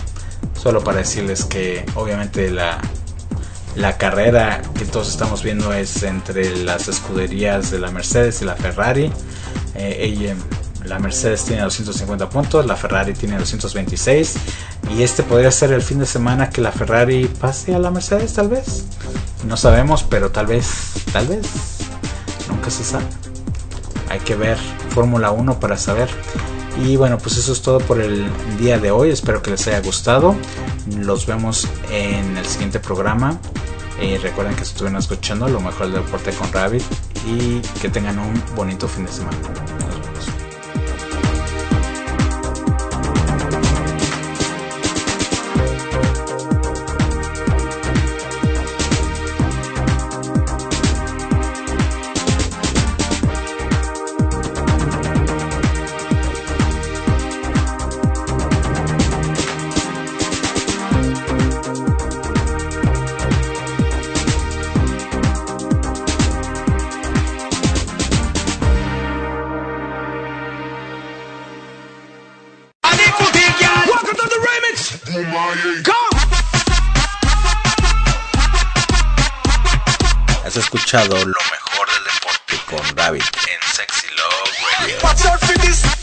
Solo para decirles que obviamente la, la carrera que todos estamos viendo es entre las escuderías de la Mercedes y la Ferrari. Eh, ella, la Mercedes tiene doscientos cincuenta puntos, la Ferrari tiene doscientos veintiséis. Y este podría ser el fin de semana que la Ferrari pase a la Mercedes, tal vez. No sabemos, pero tal vez, tal vez. Nunca se sabe. Hay que ver Fórmula uno para saber. Y bueno, pues eso es todo por el día de hoy. Espero que les haya gustado. Los vemos en el siguiente programa. Eh, recuerden que estuvieron escuchando Lo Mejor del Deporte con Rabbit. Y que tengan un bonito fin de semana. Nos vemos. Has escuchado Lo Mejor del Deporte con David en Sexy Love Radio.